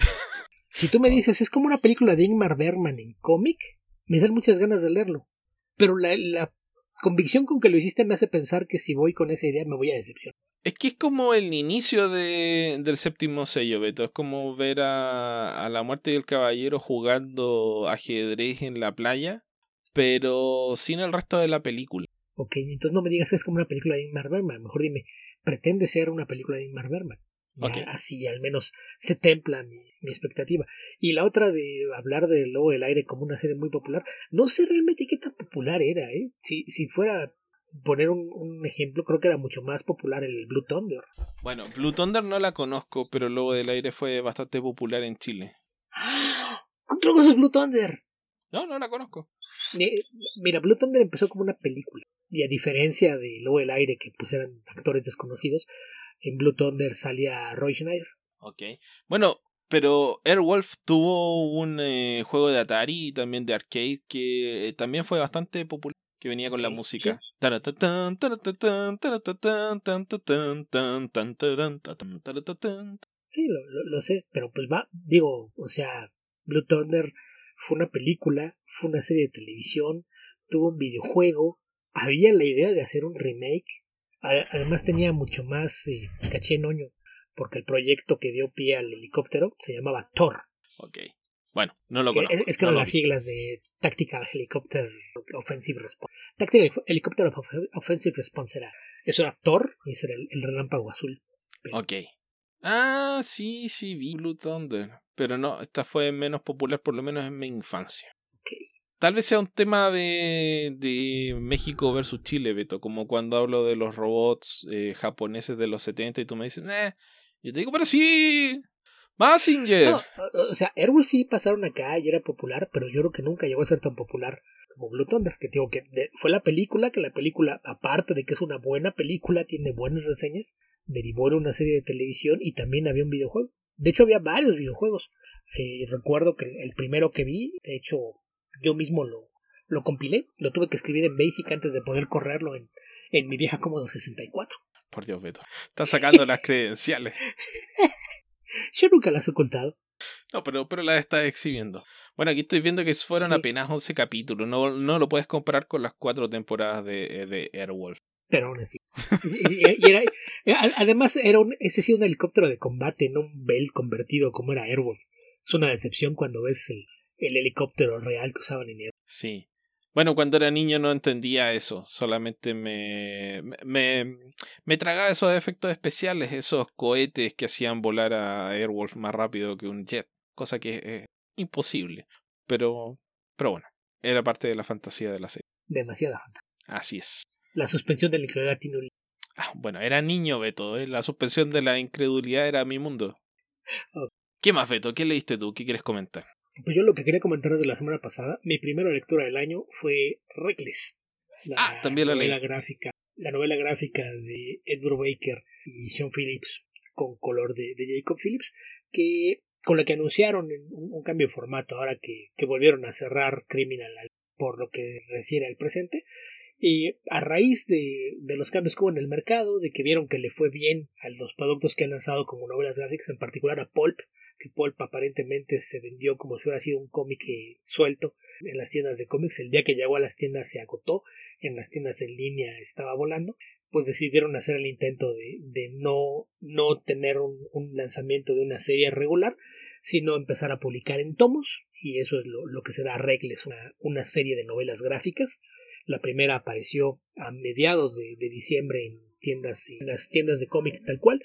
Si tú me dices, es como una película de Ingmar Bergman en cómic, me dan muchas ganas de leerlo. Pero la, la convicción con que lo hiciste me hace pensar que si voy con esa idea me voy a decepcionar. Es que es como el inicio de, del Séptimo Sello, Beto. Es como ver a, a la muerte del caballero jugando ajedrez en la playa, pero sin el resto de la película. Ok, entonces no me digas que es como una película de Ingmar Bergman. Mejor dime, pretende ser una película de Ingmar Bergman. Ya, okay. Así al menos se templa mi, mi expectativa. Y la otra de hablar del Lobo del Aire como una serie muy popular, no sé realmente qué tan popular era, ¿eh? Si, si fuera poner un, un ejemplo, creo que era mucho más popular el Blue Thunder. Bueno, Blue Thunder no la conozco, pero el Lobo del Aire fue bastante popular en Chile. ¿Cómo es Blue Thunder? No, no la conozco. Mira, Blue Thunder empezó como una película. Y a diferencia de Lobo del Aire, que pues eran actores desconocidos, en Blue Thunder salía Roy Schneider. Ok. Bueno, pero Airwolf tuvo un eh, juego de Atari y también de arcade que eh, también fue bastante popular, que venía con la música. Sí, lo, lo, lo sé, pero pues va, digo, o sea, Blue Thunder fue una película, fue una serie de televisión, tuvo un videojuego, había la idea de hacer un remake, además tenía mucho más eh, caché noño, porque el proyecto que dio pie al helicóptero se llamaba Thor. Ok, bueno, no lo conozco. Es, es que eran no las siglas de Tactical Helicopter Offensive Response. Tactical Helicopter Offensive Response era. Eso era Thor y ese era el, el relámpago azul. Pero... Ok. Ah, sí, sí, vi Blue Thunder. Pero no, esta fue menos popular, por lo menos en mi infancia. Okay. Tal vez sea un tema de, de México versus Chile, Beto. Como cuando hablo de los robots eh, japoneses de los setenta y tú me dices, eh, yo te digo, pero sí, Mazinger. No, o sea, Airwolf sí pasaron acá y era popular, pero yo creo que nunca llegó a ser tan popular como Blue Thunder, que digo que de, fue la película, que la película, aparte de que es una buena película, tiene buenas reseñas, derivó en una serie de televisión y también había un videojuego. De hecho, había varios videojuegos. Eh, recuerdo que el primero que vi, de hecho, yo mismo lo, lo compilé, lo tuve que escribir en Basic antes de poder correrlo en, en mi vieja Commodore sesenta y cuatro. Por Dios, Beto, estás sacando las credenciales. Yo nunca las he contado. No, pero, pero las estás exhibiendo. Bueno, aquí estoy viendo que fueron sí. apenas once capítulos. No, no lo puedes comparar con las cuatro temporadas de, de Airwolf. Pero aún así. y, y era, además, era un, ese sí un helicóptero de combate, no un Bell convertido como era Airwolf. Es una decepción cuando ves el, el helicóptero real que usaban en Airwolf. Sí. Bueno, cuando era niño no entendía eso. Solamente me, me, me tragaba esos efectos especiales, esos cohetes que hacían volar a Airwolf más rápido que un jet. Cosa que es imposible. Pero, pero bueno, era parte de la fantasía de la serie. Demasiada fantasía. Así es. La suspensión de la incredulidad tiene un... Ah, bueno, era niño, Beto. ¿eh? La suspensión de la incredulidad era mi mundo. Okay. ¿Qué más, Beto? ¿Qué leíste tú? ¿Qué quieres comentar? Pues yo lo que quería comentar desde la semana pasada, mi primera lectura del año fue Reckless. La ah, también la novela leí. Gráfica, la novela gráfica de Edward Baker y Sean Phillips, con color de, de Jacob Phillips, que con la que anunciaron un, un cambio de formato ahora que, que volvieron a cerrar Criminal por lo que refiere al presente. Y a raíz de, de los cambios que hubo en el mercado, de que vieron que le fue bien a los productos que han lanzado como novelas gráficas, en particular a Pulp, que Pulp aparentemente se vendió como si hubiera sido un cómic suelto en las tiendas de cómics. El día que llegó a las tiendas se agotó, en las tiendas en línea estaba volando, pues decidieron hacer el intento de, de no, no tener un, un lanzamiento de una serie regular, sino empezar a publicar en tomos, y eso es lo, lo que será Reckless, una, una serie de novelas gráficas. La primera apareció a mediados de, de diciembre en tiendas, en las tiendas de cómic tal cual,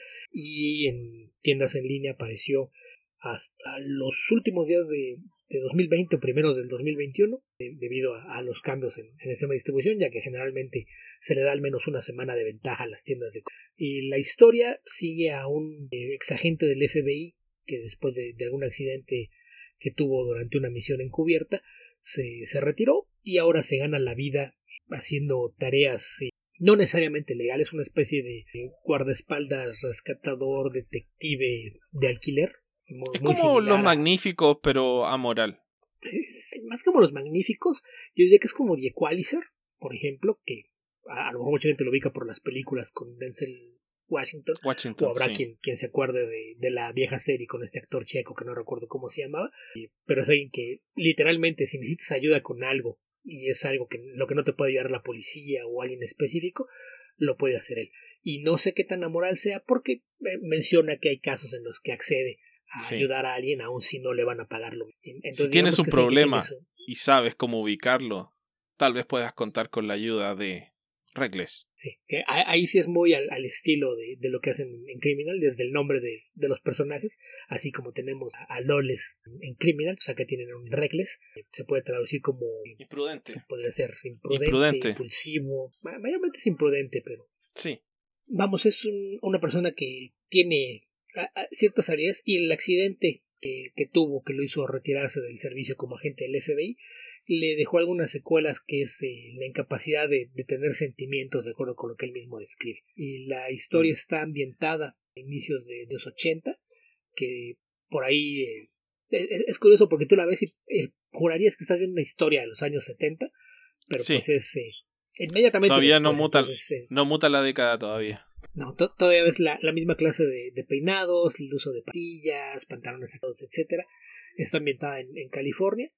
y en tiendas en línea apareció hasta los últimos días de, de dos mil veinte o primeros del dos mil veintiuno, de, debido a, a los cambios en, en el sistema de distribución, ya que generalmente se le da al menos una semana de ventaja a las tiendas de cómic. Y la historia sigue a un eh, exagente del F B I que después de, de algún accidente que tuvo durante una misión encubierta se, se retiró y ahora se gana la vida haciendo tareas eh, no necesariamente legales, una especie de, de guardaespaldas, rescatador, detective de alquiler. Muy, es como Los Magníficos, pero amoral. Es, más como Los Magníficos, yo diría que es como The Equalizer, por ejemplo, que a, a lo mejor mucha gente lo ubica por las películas con Denzel Washington, Washington o habrá sí. quien, quien se acuerde de, de la vieja serie con este actor checo que no recuerdo cómo se llamaba, pero es alguien que literalmente si necesitas ayuda con algo y es algo que lo que no te puede ayudar la policía o alguien específico, lo puede hacer él. Y no sé qué tan amoral sea porque menciona que hay casos en los que accede a sí. ayudar a alguien aun si no le van a pagarlo. Entonces, si tienes un problema sí y sabes cómo ubicarlo, tal vez puedas contar con la ayuda de Reckless. Sí, que ahí sí es muy al, al estilo de, de lo que hacen en Criminal, desde el nombre de, de los personajes, así como tenemos a, a Lawless en Criminal, o sea que tienen un Reckless, se puede traducir como imprudente, podría ser imprudente, imprudente. impulsivo, mayormente es imprudente, pero sí, vamos, es un, una persona que tiene a, a ciertas habilidades y el accidente que, que tuvo, que lo hizo retirarse del servicio como agente del F B I, le dejó algunas secuelas que es eh, la incapacidad de, de tener sentimientos de acuerdo con lo que él mismo describe. Y la historia mm. está ambientada a inicios de, de los ochenta, que por ahí eh, es, es curioso porque tú la ves y eh, jurarías que estás viendo una historia de los años setenta, pero sí. pues es eh, inmediatamente todavía después, no muta, es, no muta la década todavía. No, to- todavía ves la, la misma clase de, de peinados, el uso de patillas, pantalones sacados, etcétera. Está ambientada en, en California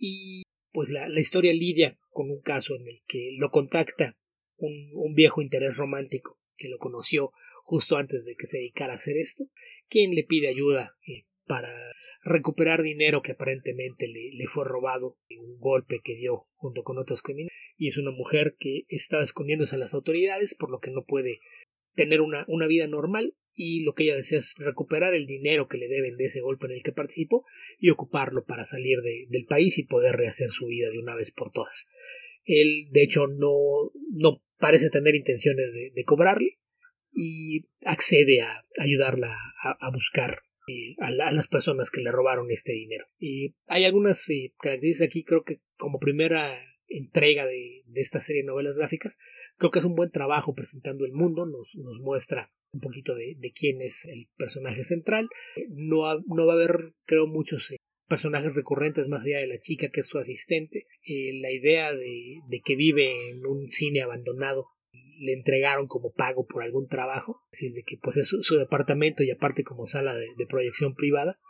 y pues la, la historia lidia con un caso en el que lo contacta un, un viejo interés romántico que lo conoció justo antes de que se dedicara a hacer esto, quien le pide ayuda eh, para recuperar dinero que aparentemente le, le fue robado en un golpe que dio junto con otros criminales, y es una mujer que está escondiéndose a las autoridades, por lo que no puede tener una, una vida normal, y lo que ella desea es recuperar el dinero que le deben de ese golpe en el que participó y ocuparlo para salir de, del país y poder rehacer su vida de una vez por todas. Él, de hecho, no, no parece tener intenciones de, de cobrarle y accede a ayudarla a, a buscar eh, a, la, a las personas que le robaron este dinero. Y hay algunas eh, características aquí, creo que como primera entrega de, de esta serie de novelas gráficas, creo que es un buen trabajo presentando el mundo, nos, nos muestra un poquito de, de quién es el personaje central. No, ha, no va a haber, creo, muchos eh, personajes recurrentes más allá de la chica que es su asistente. Eh, la idea de, de que vive en un cine abandonado, le entregaron como pago por algún trabajo, es decir, de que pues es su, su departamento y aparte como sala de, de proyección privada,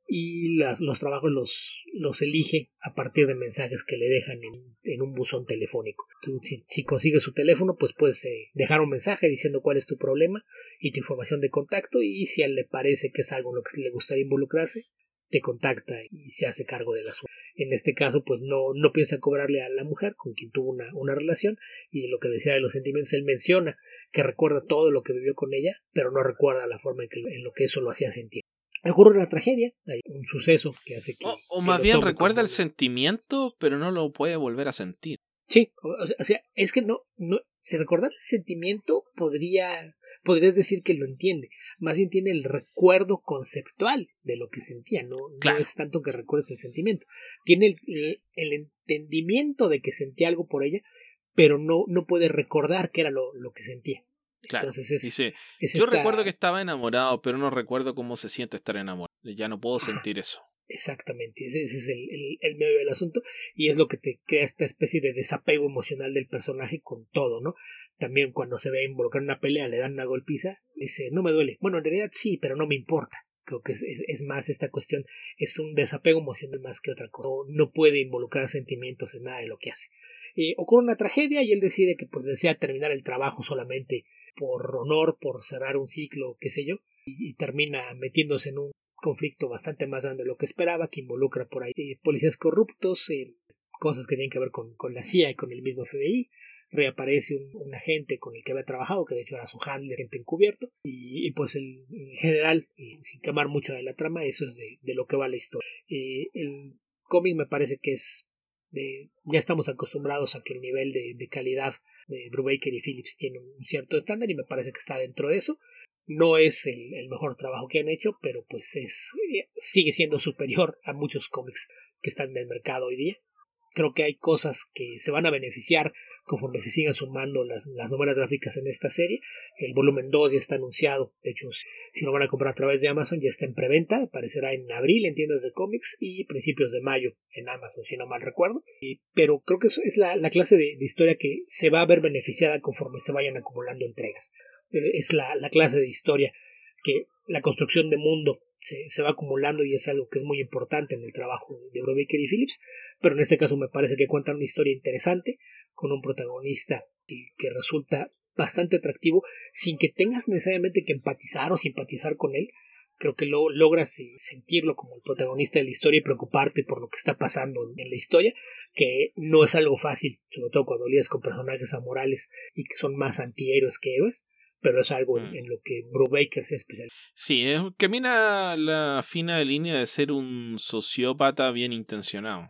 y las, los trabajos los, los elige a partir de mensajes que le dejan en, en un buzón telefónico. Tú, si, si consigues su teléfono, pues puedes eh, dejar un mensaje diciendo cuál es tu problema y tu información de contacto, y si a él le parece que es algo en lo que le gustaría involucrarse, te contacta y se hace cargo del asunto. En este caso, pues no, no piensa cobrarle a la mujer con quien tuvo una, una relación, y lo que decía de los sentimientos, él menciona que recuerda todo lo que vivió con ella, pero no recuerda la forma en, que, en lo que eso lo hacía sentir. Ocurre una tragedia, hay un suceso que hace que... O, o que más bien recuerda como... el sentimiento, pero no lo puede volver a sentir. Sí, o, o sea, es que no, no, si recordar el sentimiento podría, podrías decir que lo entiende, más bien tiene el recuerdo conceptual de lo que sentía, no, Claro. no es tanto que recuerdes el sentimiento, tiene el, el, el entendimiento de que sentía algo por ella, pero no, no puede recordar qué era lo, lo que sentía. Claro. Entonces es, Dice, es yo esta... recuerdo que estaba enamorado, pero no recuerdo cómo se siente estar enamorado. Ya no puedo sentir eso. Exactamente, ese, ese es el, el, el medio del asunto, y es lo que te crea esta especie de desapego emocional del personaje con todo, ¿no? También cuando se ve involucrado en una pelea, le dan una golpiza, dice, no me duele. Bueno, en realidad sí, pero no me importa. Creo que es, es, es más esta cuestión, es un desapego emocional más que otra cosa. No, no puede involucrar sentimientos en nada de lo que hace. Eh, ocurre una tragedia y él decide que pues desea terminar el trabajo solamente por honor, por cerrar un ciclo, qué sé yo, y, y termina metiéndose en un conflicto bastante más grande de lo que esperaba, que involucra por ahí eh, policías corruptos, eh, cosas que tienen que ver con, con la C I A y con el mismo F B I. Reaparece un, un agente con el que había trabajado, que de hecho era su handler, gente encubierto, y, y pues el, en general, eh, sin quemar mucho de la trama, eso es de, de lo que va la historia. Eh, el cómic me parece que es de, ya estamos acostumbrados a que el nivel de, de calidad de Brubaker y Phillips tiene un cierto estándar, y me parece que está dentro de eso. No es el, el mejor trabajo que han hecho, pero pues es sigue siendo superior a muchos cómics que están en el mercado hoy día. Creo que hay cosas que se van a beneficiar conforme se sigan sumando las, las novelas gráficas en esta serie. El volumen dos ya está anunciado, de hecho si lo van a comprar a través de Amazon ya está en preventa, aparecerá en abril en tiendas de cómics y principios de mayo en Amazon, si no mal recuerdo. Y, pero creo que eso es la, la clase de, de historia que se va a ver beneficiada conforme se vayan acumulando entregas. Es la, la clase de historia que la construcción de mundo se, se va acumulando, y es algo que es muy importante en el trabajo de Brubaker y Phillips, pero en este caso me parece que cuentan una historia interesante con un protagonista que, que resulta bastante atractivo sin que tengas necesariamente que empatizar o simpatizar con él. Creo que lo, logras eh, sentirlo como el protagonista de la historia y preocuparte por lo que está pasando en, en la historia, que no es algo fácil, sobre todo cuando lidias con personajes amorales y que son más antihéroes que héroes, pero es algo en, en lo que Brubaker se especializa. Sí, es, camina la fina línea de ser un sociópata bien intencionado.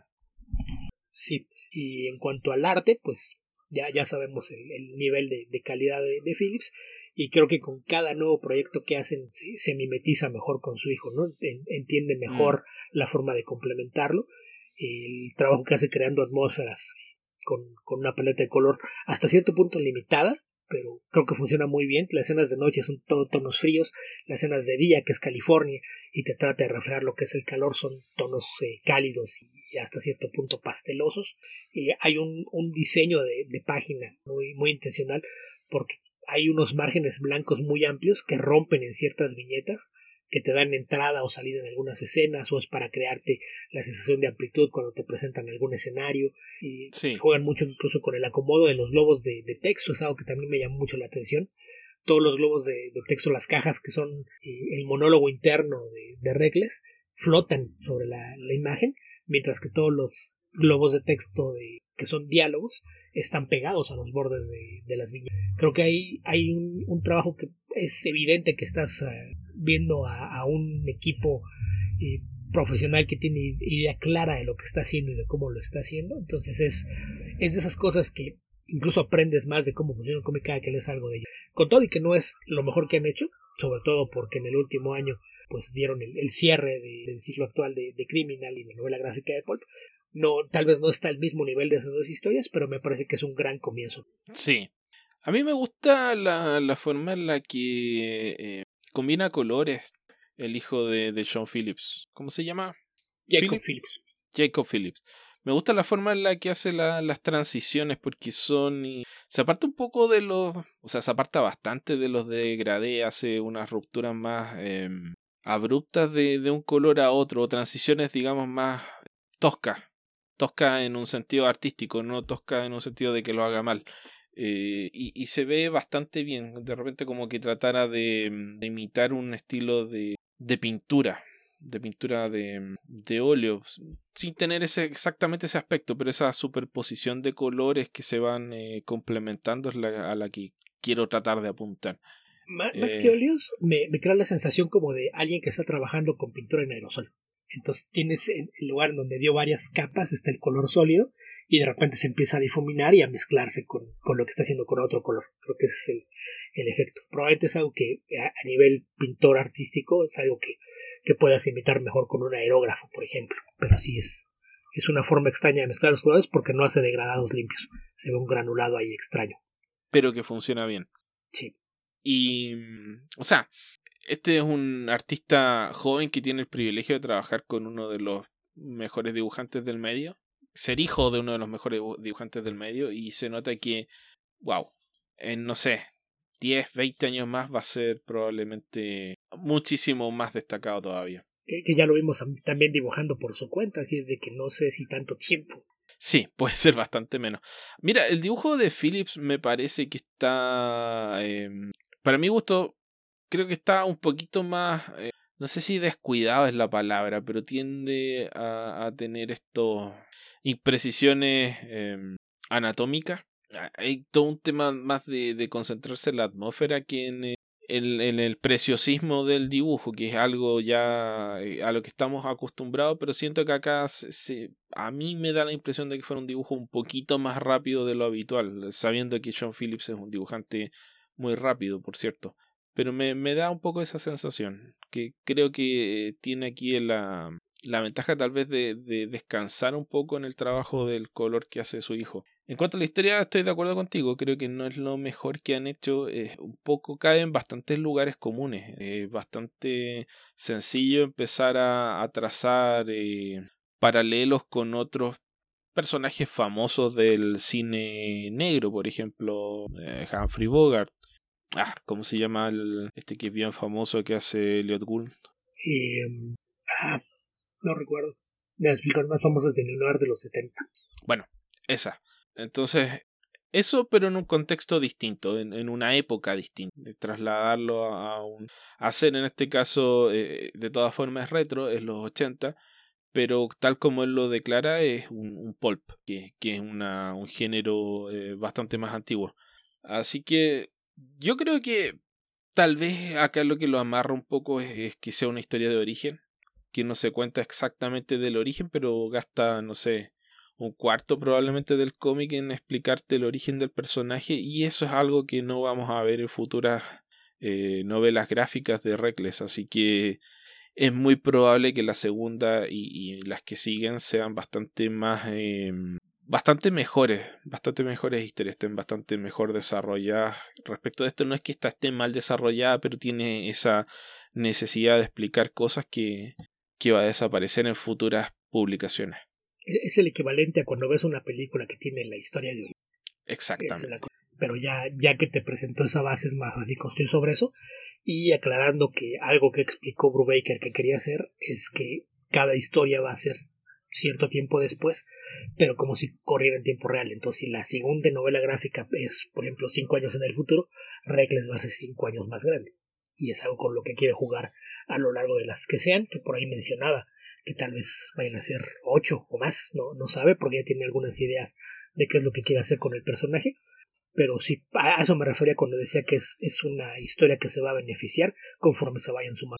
Sí, y en cuanto al arte, pues ya, ya sabemos el, el nivel de, de calidad de, de Phillips, y creo que con cada nuevo proyecto que hacen se, se mimetiza mejor con su hijo, ¿no? En, entiende mejor mm. la forma de complementarlo, el trabajo que hace creando atmósferas con, con una paleta de color hasta cierto punto limitada, pero creo que funciona muy bien. Las escenas de noche son todo tonos fríos, las escenas de día, que es California, y te trata de reflejar lo que es el calor, son tonos eh, cálidos y hasta cierto punto pastelosos. Y hay un, un diseño de, de página muy, muy intencional, porque hay unos márgenes blancos muy amplios que rompen en ciertas viñetas, que te dan entrada o salida en algunas escenas, o es para crearte la sensación de amplitud cuando te presentan algún escenario, y sí. Juegan mucho incluso con el acomodo de los globos de, de texto, es algo que también me llamó mucho la atención. Todos los globos de, de texto, las cajas que son eh, el monólogo interno de, de Reckless, flotan sobre la, la imagen, mientras que todos los globos de texto de, que son diálogos están pegados a los bordes de, de las viñetas. Creo que hay, hay un, un trabajo que es evidente que estás uh, viendo a, a un equipo eh, profesional que tiene idea clara de lo que está haciendo y de cómo lo está haciendo. Entonces es, es de esas cosas que incluso aprendes más de cómo funciona el cómic cada que lees algo de ello. Con todo y que no es lo mejor que han hecho, sobre todo porque en el último año pues dieron el, el cierre de, del ciclo actual de, de Criminal y la novela gráfica de Pulp. No, tal vez no está al mismo nivel de esas dos historias, pero me parece que es un gran comienzo. Sí. A mí me gusta la, la forma en la que eh, combina colores el hijo de, de Sean Phillips. ¿Cómo se llama? Jacob Philip? Phillips. Jacob Phillips. Me gusta la forma en la que hace la, las transiciones porque son... Y se aparta un poco de los... O sea, se aparta bastante de los de Gradé, hace unas rupturas más eh, abruptas de, de un color a otro, o transiciones, digamos, más toscas. Tosca en un sentido artístico, no tosca en un sentido de que lo haga mal. Eh, y, y se ve bastante bien. De repente como que tratara de, de imitar un estilo de, de pintura. De pintura de, de óleo. Sin tener ese, exactamente ese aspecto, pero esa superposición de colores que se van eh, complementando es la, a la que quiero tratar de apuntar. Más, Eh, más que óleos, me, me crea la sensación como de alguien que está trabajando con pintura en aerosol. Entonces tienes el lugar donde dio varias capas, está el color sólido, y de repente se empieza a difuminar y a mezclarse con, con lo que está haciendo con otro color. Creo que ese es el, el efecto. Probablemente es algo que a, a nivel pintor artístico es algo que, que puedas imitar mejor con un aerógrafo, por ejemplo. Pero sí es, es una forma extraña de mezclar los colores porque no hace degradados limpios. Se ve un granulado ahí extraño. Pero que funciona bien. Sí. Y, o sea, este es un artista joven que tiene el privilegio de trabajar con uno de los mejores dibujantes del medio, ser hijo de uno de los mejores dibujantes del medio, y se nota que, wow, en no sé, diez, veinte años más va a ser probablemente muchísimo más destacado todavía. Que, que ya lo vimos también dibujando por su cuenta, así es de que no sé si tanto tiempo. Sí, puede ser bastante menos. Mira, el dibujo de Phillips me parece que está, eh, para mi gusto, creo que está un poquito más, eh, no sé si descuidado es la palabra, pero tiende a, a tener estos imprecisiones eh, anatómicas. Hay todo un tema más de, de concentrarse en la atmósfera que en, eh, en, en el preciosismo del dibujo, que es algo ya eh, a lo que estamos acostumbrados, pero siento que acá se, se, a mí me da la impresión de que fuera un dibujo un poquito más rápido de lo habitual, sabiendo que Sean Phillips es un dibujante muy rápido, por cierto. Pero me, me da un poco esa sensación, que creo que tiene aquí la, la ventaja tal vez de, de descansar un poco en el trabajo del color que hace su hijo. En cuanto a la historia, estoy de acuerdo contigo, creo que no es lo mejor que han hecho, es un poco cae en bastantes lugares comunes, es bastante sencillo empezar a, a trazar eh, paralelos con otros personajes famosos del cine negro, por ejemplo, eh, Humphrey Bogart. Ah, ¿cómo se llama el, este que es bien famoso que hace Elliot Gould? Eh, ah, no recuerdo. De las películas más famosas de Noir de los setenta. Bueno, esa. Entonces, eso pero en un contexto distinto, en, en una época distinta. De trasladarlo a, a un... Hacer en este caso, eh, de todas formas retro, es los ochenta, pero tal como él lo declara, es un, un pulp, que, que es una, un género eh, bastante más antiguo. Así que yo creo que tal vez acá lo que lo amarra un poco es, es que sea una historia de origen, que no se cuenta exactamente del origen, pero gasta, no sé, un cuarto probablemente del cómic en explicarte el origen del personaje, y eso es algo que no vamos a ver en futuras eh, novelas gráficas de Reckless, así que es muy probable que la segunda y, y las que siguen sean bastante más... Eh, bastante mejores, bastante mejores historias, estén bastante mejor desarrolladas. Respecto a esto, no es que esta esté mal desarrollada, pero tiene esa necesidad de explicar cosas que, que va a desaparecer en futuras publicaciones. Es el equivalente a cuando ves una película que tiene la historia de origen. Exactamente. Pero ya, ya que te presentó esa base es más fácil construir sobre eso, y aclarando que algo que explicó Brubaker que quería hacer es que cada historia va a ser cierto tiempo después, pero como si corriera en tiempo real. Entonces, si la segunda novela gráfica es, por ejemplo, cinco años en el futuro, Reckless va a ser cinco años más grande. Y es algo con lo que quiere jugar a lo largo de las que sean, que por ahí mencionaba que tal vez vayan a ser ocho o más, no, no sabe, porque ya tiene algunas ideas de qué es lo que quiere hacer con el personaje. Pero sí, a eso me refería cuando decía que es, es una historia que se va a beneficiar conforme se vayan sumando.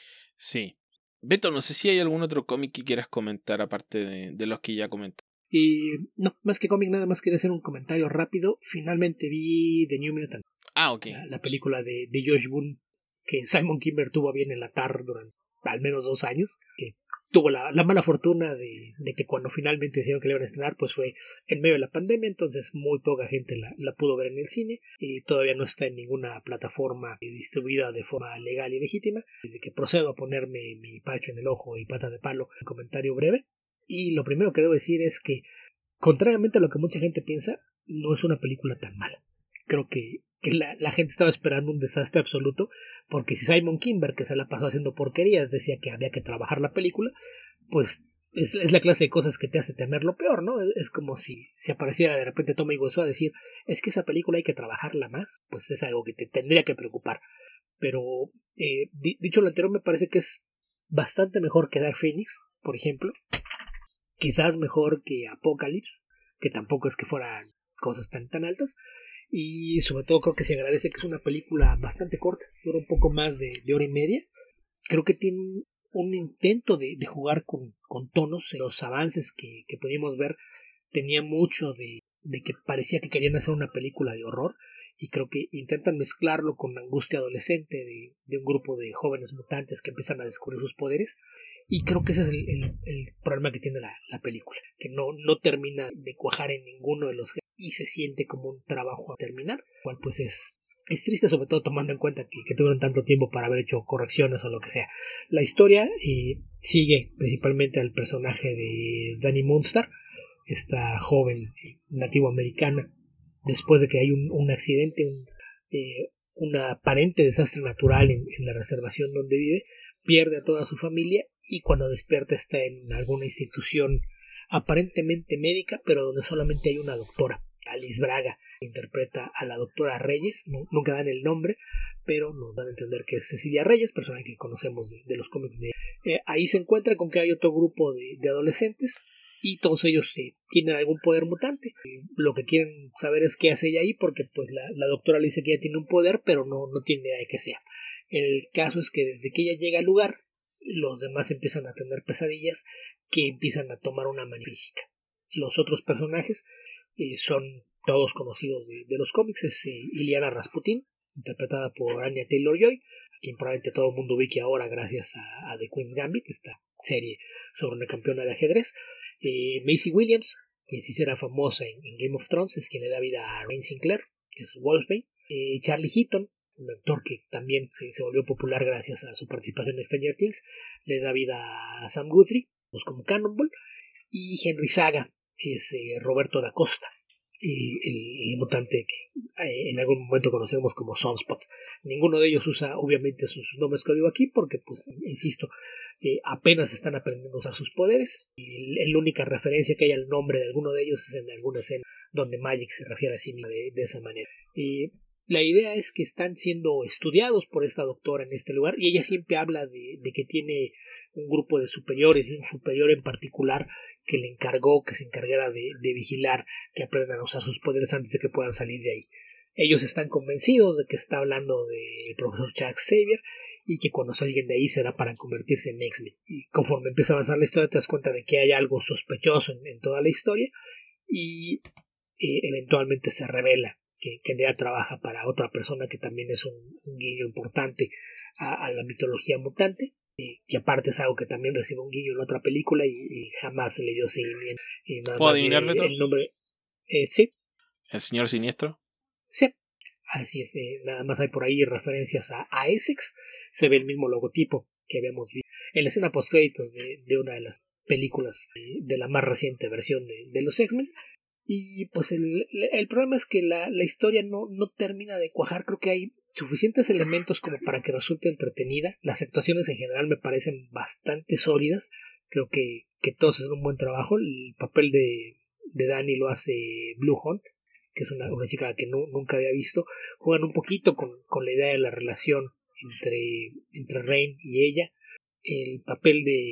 Sí. Beto, no sé si hay algún otro cómic que quieras comentar aparte de, de los que ya comenté. Y no, más que cómic, nada más quería hacer un comentario rápido. Finalmente vi The New Mutant. Ah, ok. La, la película de, de Josh Boone que Simon Kimber tuvo a bien enlatar durante al menos dos años. Que tuvo la, la mala fortuna de, de que cuando finalmente dijeron que le iban a estrenar, pues fue en medio de la pandemia, entonces muy poca gente la, la pudo ver en el cine y todavía no está en ninguna plataforma distribuida de forma legal y legítima. Desde que procedo a ponerme mi parche en el ojo y pata de palo, un comentario breve. Y lo primero que debo decir es que, contrariamente a lo que mucha gente piensa, no es una película tan mala. Creo que, que la, la gente estaba esperando un desastre absoluto, porque si Simon Kimber, que se la pasó haciendo porquerías, decía que había que trabajar la película, pues es, es la clase de cosas que te hace temer lo peor, ¿no? Es, es como si, si apareciera de repente Tommy Wiseau a decir, es que esa película hay que trabajarla más, pues es algo que te tendría que preocupar. Pero, eh, dicho lo anterior, me parece que es bastante mejor que Dark Phoenix, por ejemplo. Quizás mejor que Apocalypse, que tampoco es que fueran cosas tan tan altas. Y sobre todo creo que se agradece que es una película bastante corta, dura un poco más de, de hora y media. Creo que tiene un intento de, de jugar con, con tonos. Los avances que, que pudimos ver tenía mucho de, de que parecía que querían hacer una película de horror, y creo que intentan mezclarlo con la angustia adolescente de, de un grupo de jóvenes mutantes que empiezan a descubrir sus poderes. Y creo que ese es el, el, el problema que tiene la, la película, que no, no termina de cuajar en ninguno de los y se siente como un trabajo a terminar, cual pues es, es triste, sobre todo tomando en cuenta que, que tuvieron tanto tiempo para haber hecho correcciones o lo que sea. La historia eh, sigue principalmente al personaje de Dani Moonstar, esta joven nativo americana, después de que hay un, un accidente, un, eh, un aparente desastre natural en, en la reservación donde vive, pierde a toda su familia y cuando despierta está en alguna institución aparentemente médica, pero donde solamente hay una doctora, Alice Braga, que interpreta a la doctora Reyes. No, nunca dan el nombre, pero nos dan a entender que es Cecilia Reyes, personaje que conocemos de, de los cómics. De, eh, ahí se encuentra con que hay otro grupo de, de adolescentes y todos ellos eh, tienen algún poder mutante. Eh, lo que quieren saber es qué hace ella ahí, porque pues la, la doctora le dice que ella tiene un poder, pero no, no tiene idea de qué sea. El caso es que desde que ella llega al lugar, los demás empiezan a tener pesadillas que empiezan a tomar una manera física. Los otros personajes eh, son todos conocidos de, de los cómics. Es eh, Iliana Rasputin, interpretada por Anya Taylor-Joy, a quien probablemente todo el mundo ubique ahora gracias a, a The Queen's Gambit, esta serie sobre una campeona de ajedrez. Eh, Maisie Williams, que sí será famosa en, en Game of Thrones, es quien le da vida a Rain Sinclair, que es Wolfbane. Eh, Charlie Heaton, un actor que también se, se volvió popular gracias a su participación en Stranger Things, le da vida a Sam Guthrie, pues como Cannonball. Y Henry Zaga es eh, Roberto da Costa, eh, el, el mutante que eh, en algún momento conocemos como Sunspot. Ninguno de ellos usa obviamente sus, sus nombres que digo aquí porque, pues, insisto, eh, apenas están aprendiendo a usar sus poderes. Y la única referencia que hay al nombre de alguno de ellos es en alguna escena donde Magic se refiere a sí misma de, de esa manera. Eh, La idea es que están siendo estudiados por esta doctora en este lugar, y ella siempre habla de, de que tiene un grupo de superiores y un superior en particular que le encargó que se encargara de, de vigilar que aprendan a usar sus poderes antes de que puedan salir de ahí. Ellos están convencidos de que está hablando del profesor Chuck Xavier y que cuando salgan de ahí será para convertirse en X-Men. Y conforme empieza a avanzar la historia te das cuenta de que hay algo sospechoso en, en toda la historia, y eh, eventualmente se revela que, que en realidad trabaja para otra persona que también es un, un guiño importante a, a la mitología mutante, eh, y aparte es algo que también recibe un guiño en otra película y, y jamás se le dio seguimiento. Eh, nada ¿Puedo más adivinar, de, Beto? el nombre, eh, sí, ¿El señor siniestro? sí, así es. Eh, nada más hay por ahí referencias a, a Essex, se ve el mismo logotipo que habíamos visto en la escena postcréditos de, de una de las películas eh, de la más reciente versión de, de los X-Men. Y pues el, el problema es que la, la historia no, no termina de cuajar. Creo que hay suficientes elementos como para que resulte entretenida. Las actuaciones en general me parecen bastante sólidas. Creo que, que todos hacen un buen trabajo. El papel de, de Dani lo hace Blue Hunt, que es una, una chica que no, nunca había visto. Juegan un poquito con, con la idea de la relación entre, entre Rain y ella. El papel de,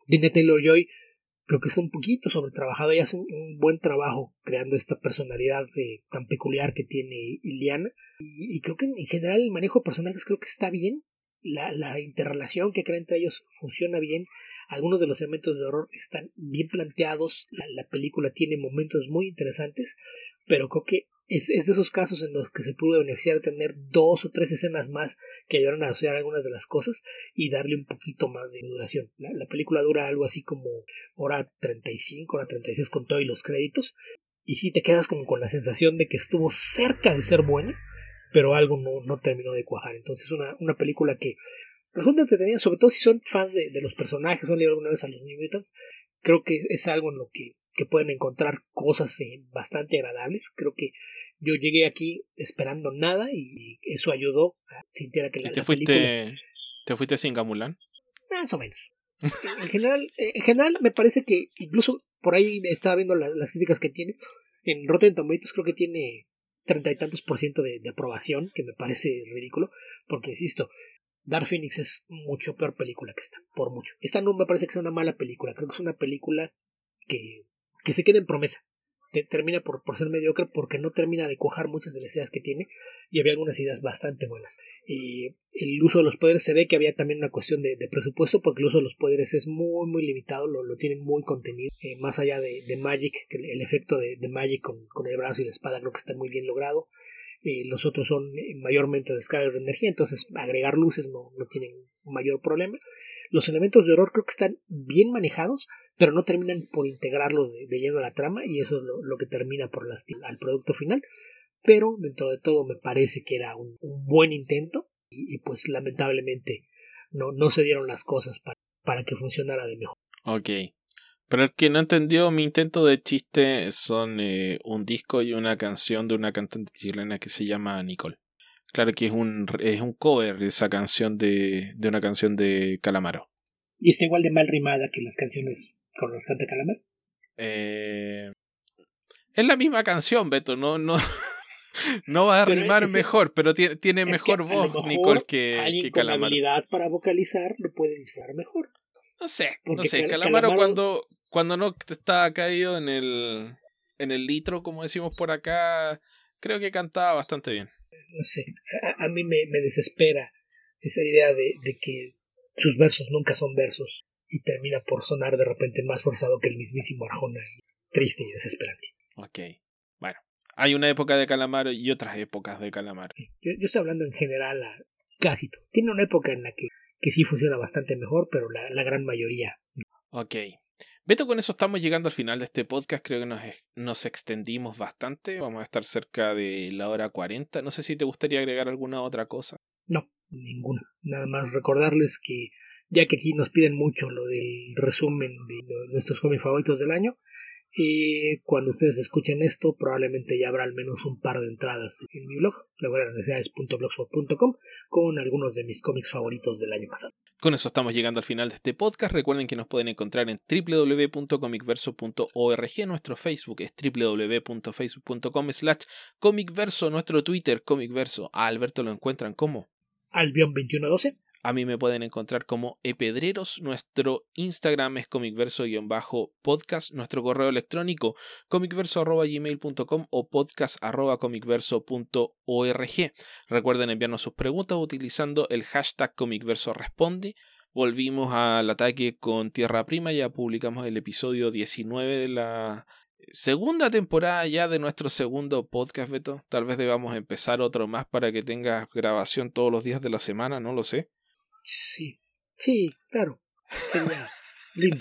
Tina Taylor-Joy creo que es un poquito sobretrabajado, ella hace un, un buen trabajo creando esta personalidad eh, tan peculiar que tiene Illyana, y, y creo que en general el manejo de personajes creo que está bien, la, la interrelación que crea entre ellos funciona bien, algunos de los elementos de horror están bien planteados, la, la película tiene momentos muy interesantes, pero creo que es, es de esos casos en los que se pudo beneficiar de tener dos o tres escenas más que ayudaron a asociar algunas de las cosas y darle un poquito más de duración. La, la película dura algo así como hora treinta y cinco, hora treinta y seis con todo y los créditos, y sí te quedas como con la sensación de que estuvo cerca de ser buena, pero algo no, no terminó de cuajar. Entonces una, una película que resulta entretenida, sobre todo si son fans de, de los personajes o han leído alguna vez a los New Mutants, creo que es algo en lo que, que pueden encontrar cosas eh, bastante agradables. Creo que yo llegué aquí esperando nada y eso ayudó a sintiera que la, ¿Y te la fuiste película... te fuiste sin Gamulán? Más o menos. En general, en general me parece que incluso por ahí estaba viendo la, las críticas que tiene. En Rotten Tomatoes creo que tiene treinta y tantos por ciento de, de aprobación, que me parece ridículo, porque insisto, Dark Phoenix es mucho peor película que esta, por mucho. Esta no me parece que sea una mala película, creo que es una película que, que se queda en promesa. Termina por, por ser mediocre porque no termina de cuajar muchas de las ideas que tiene, y había algunas ideas bastante buenas. Y el uso de los poderes, se ve que había también una cuestión de, de presupuesto, porque el uso de los poderes es muy muy limitado, lo, lo tienen muy contenido, eh, más allá de, de Magic, que el, el efecto de, de Magic con, con el brazo y la espada creo que está muy bien logrado. Eh, los otros son mayormente descargas de energía, entonces agregar luces no, no tienen mayor problema. Los elementos de horror creo que están bien manejados, pero no terminan por integrarlos de, de lleno a la trama, y eso es lo, lo que termina por lastimar al producto final. Pero dentro de todo me parece que era un, un buen intento, y, y pues lamentablemente no, no se dieron las cosas para, para que funcionara de mejor. Ok. Pero el que no entendió mi intento de chiste, son eh, un disco y una canción de una cantante chilena que se llama Nicole. Claro que es un, es un cover de esa canción de, de una canción de Calamaro. ¿Y está igual de mal rimada que las canciones con las que canta Calamaro? Eh, es la misma canción, Beto, no, no, no va a Pero rimar ese, mejor, pero tiene, tiene es mejor que a lo voz mejor Nicole que, alguien que con Calamaro. habilidad para vocalizar lo puede disfrutar mejor. No sé, Porque no sé, Cal- Calamaro, Calamaro cuando, cuando no estaba caído en el, en el litro, como decimos por acá, creo que cantaba bastante bien. no sé, a, a mí me, me desespera esa idea de, de que sus versos nunca son versos y termina por sonar de repente más forzado que el mismísimo Arjona, y triste y desesperante. Ok, bueno, hay una época de Calamaro y otras épocas de Calamaro. Sí, yo, yo estoy hablando en general a casi todo. Tiene una época en la que, que sí funciona bastante mejor, pero la, la gran mayoría. Ok. Beto, con eso estamos llegando al final de este podcast. Creo que nos, nos extendimos bastante. Vamos a estar cerca de la hora cuarenta. No sé si te gustaría agregar alguna otra cosa. No, ninguna. Nada más recordarles que, ya que aquí nos piden mucho lo del resumen de nuestros cómics favoritos del año, y cuando ustedes escuchen esto, probablemente ya habrá al menos un par de entradas en mi blog, laboralnecesidades punto blogspot punto com, con algunos de mis cómics favoritos del año pasado. Con eso estamos llegando al final de este podcast. Recuerden que nos pueden encontrar en w w w punto comicverso punto org. Nuestro Facebook es w w w punto facebook punto com slash comicverso. Nuestro Twitter, comicverso. A Alberto lo encuentran como Albion veintiuno doce. A mí me pueden encontrar como epedreros. Nuestro Instagram es comicverso-podcast. Nuestro correo electrónico comicverso arroba gmail punto com o podcast arroba comicverso punto org. Recuerden enviarnos sus preguntas utilizando el hashtag comicverso responde. Volvimos al ataque con Tierra Prima. Ya publicamos el episodio diecinueve de la segunda temporada ya de nuestro segundo podcast, Beto. Tal vez debamos empezar otro más para que tengas grabación todos los días de la semana, no lo sé. Sí, sí, claro. Sería lindo.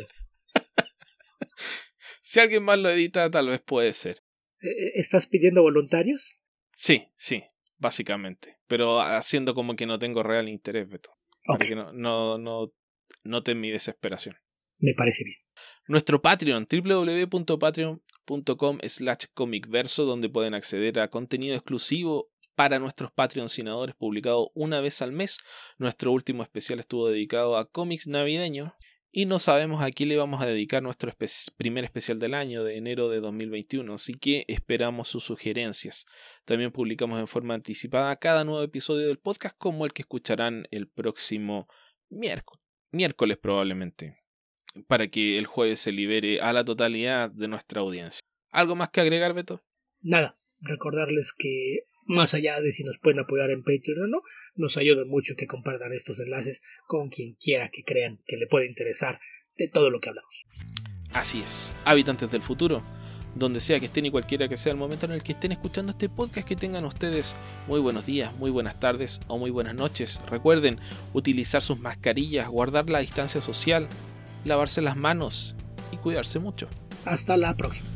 Si alguien más lo edita, tal vez puede ser. ¿Estás pidiendo voluntarios? Sí, sí, básicamente. Pero haciendo como que no tengo real interés, Beto. Para Okay. que no, no, no noten mi desesperación. Me parece bien. Nuestro Patreon, w w w punto patreon punto com slash comicverso, donde pueden acceder a contenido exclusivo para nuestros patrocinadores, publicado una vez al mes. Nuestro último especial estuvo dedicado a cómics navideños y no sabemos a qué le vamos a dedicar nuestro espe- primer especial del año de enero de dos mil veintiuno, así que esperamos sus sugerencias. También publicamos en forma anticipada cada nuevo episodio del podcast, como el que escucharán el próximo miércoles, miércoles probablemente. para que el jueves se libere a la totalidad de nuestra audiencia. ¿Algo más que agregar, Beto? Nada, recordarles que más allá de si nos pueden apoyar en Patreon o no, nos ayuda mucho que compartan estos enlaces con quien quiera que crean que le puede interesar de todo lo que hablamos. Así es, habitantes del futuro, donde sea que estén y cualquiera que sea el momento en el que estén escuchando este podcast, que tengan ustedes muy buenos días, muy buenas tardes o muy buenas noches. Recuerden utilizar sus mascarillas, guardar la distancia social, lavarse las manos y cuidarse mucho. Hasta la próxima.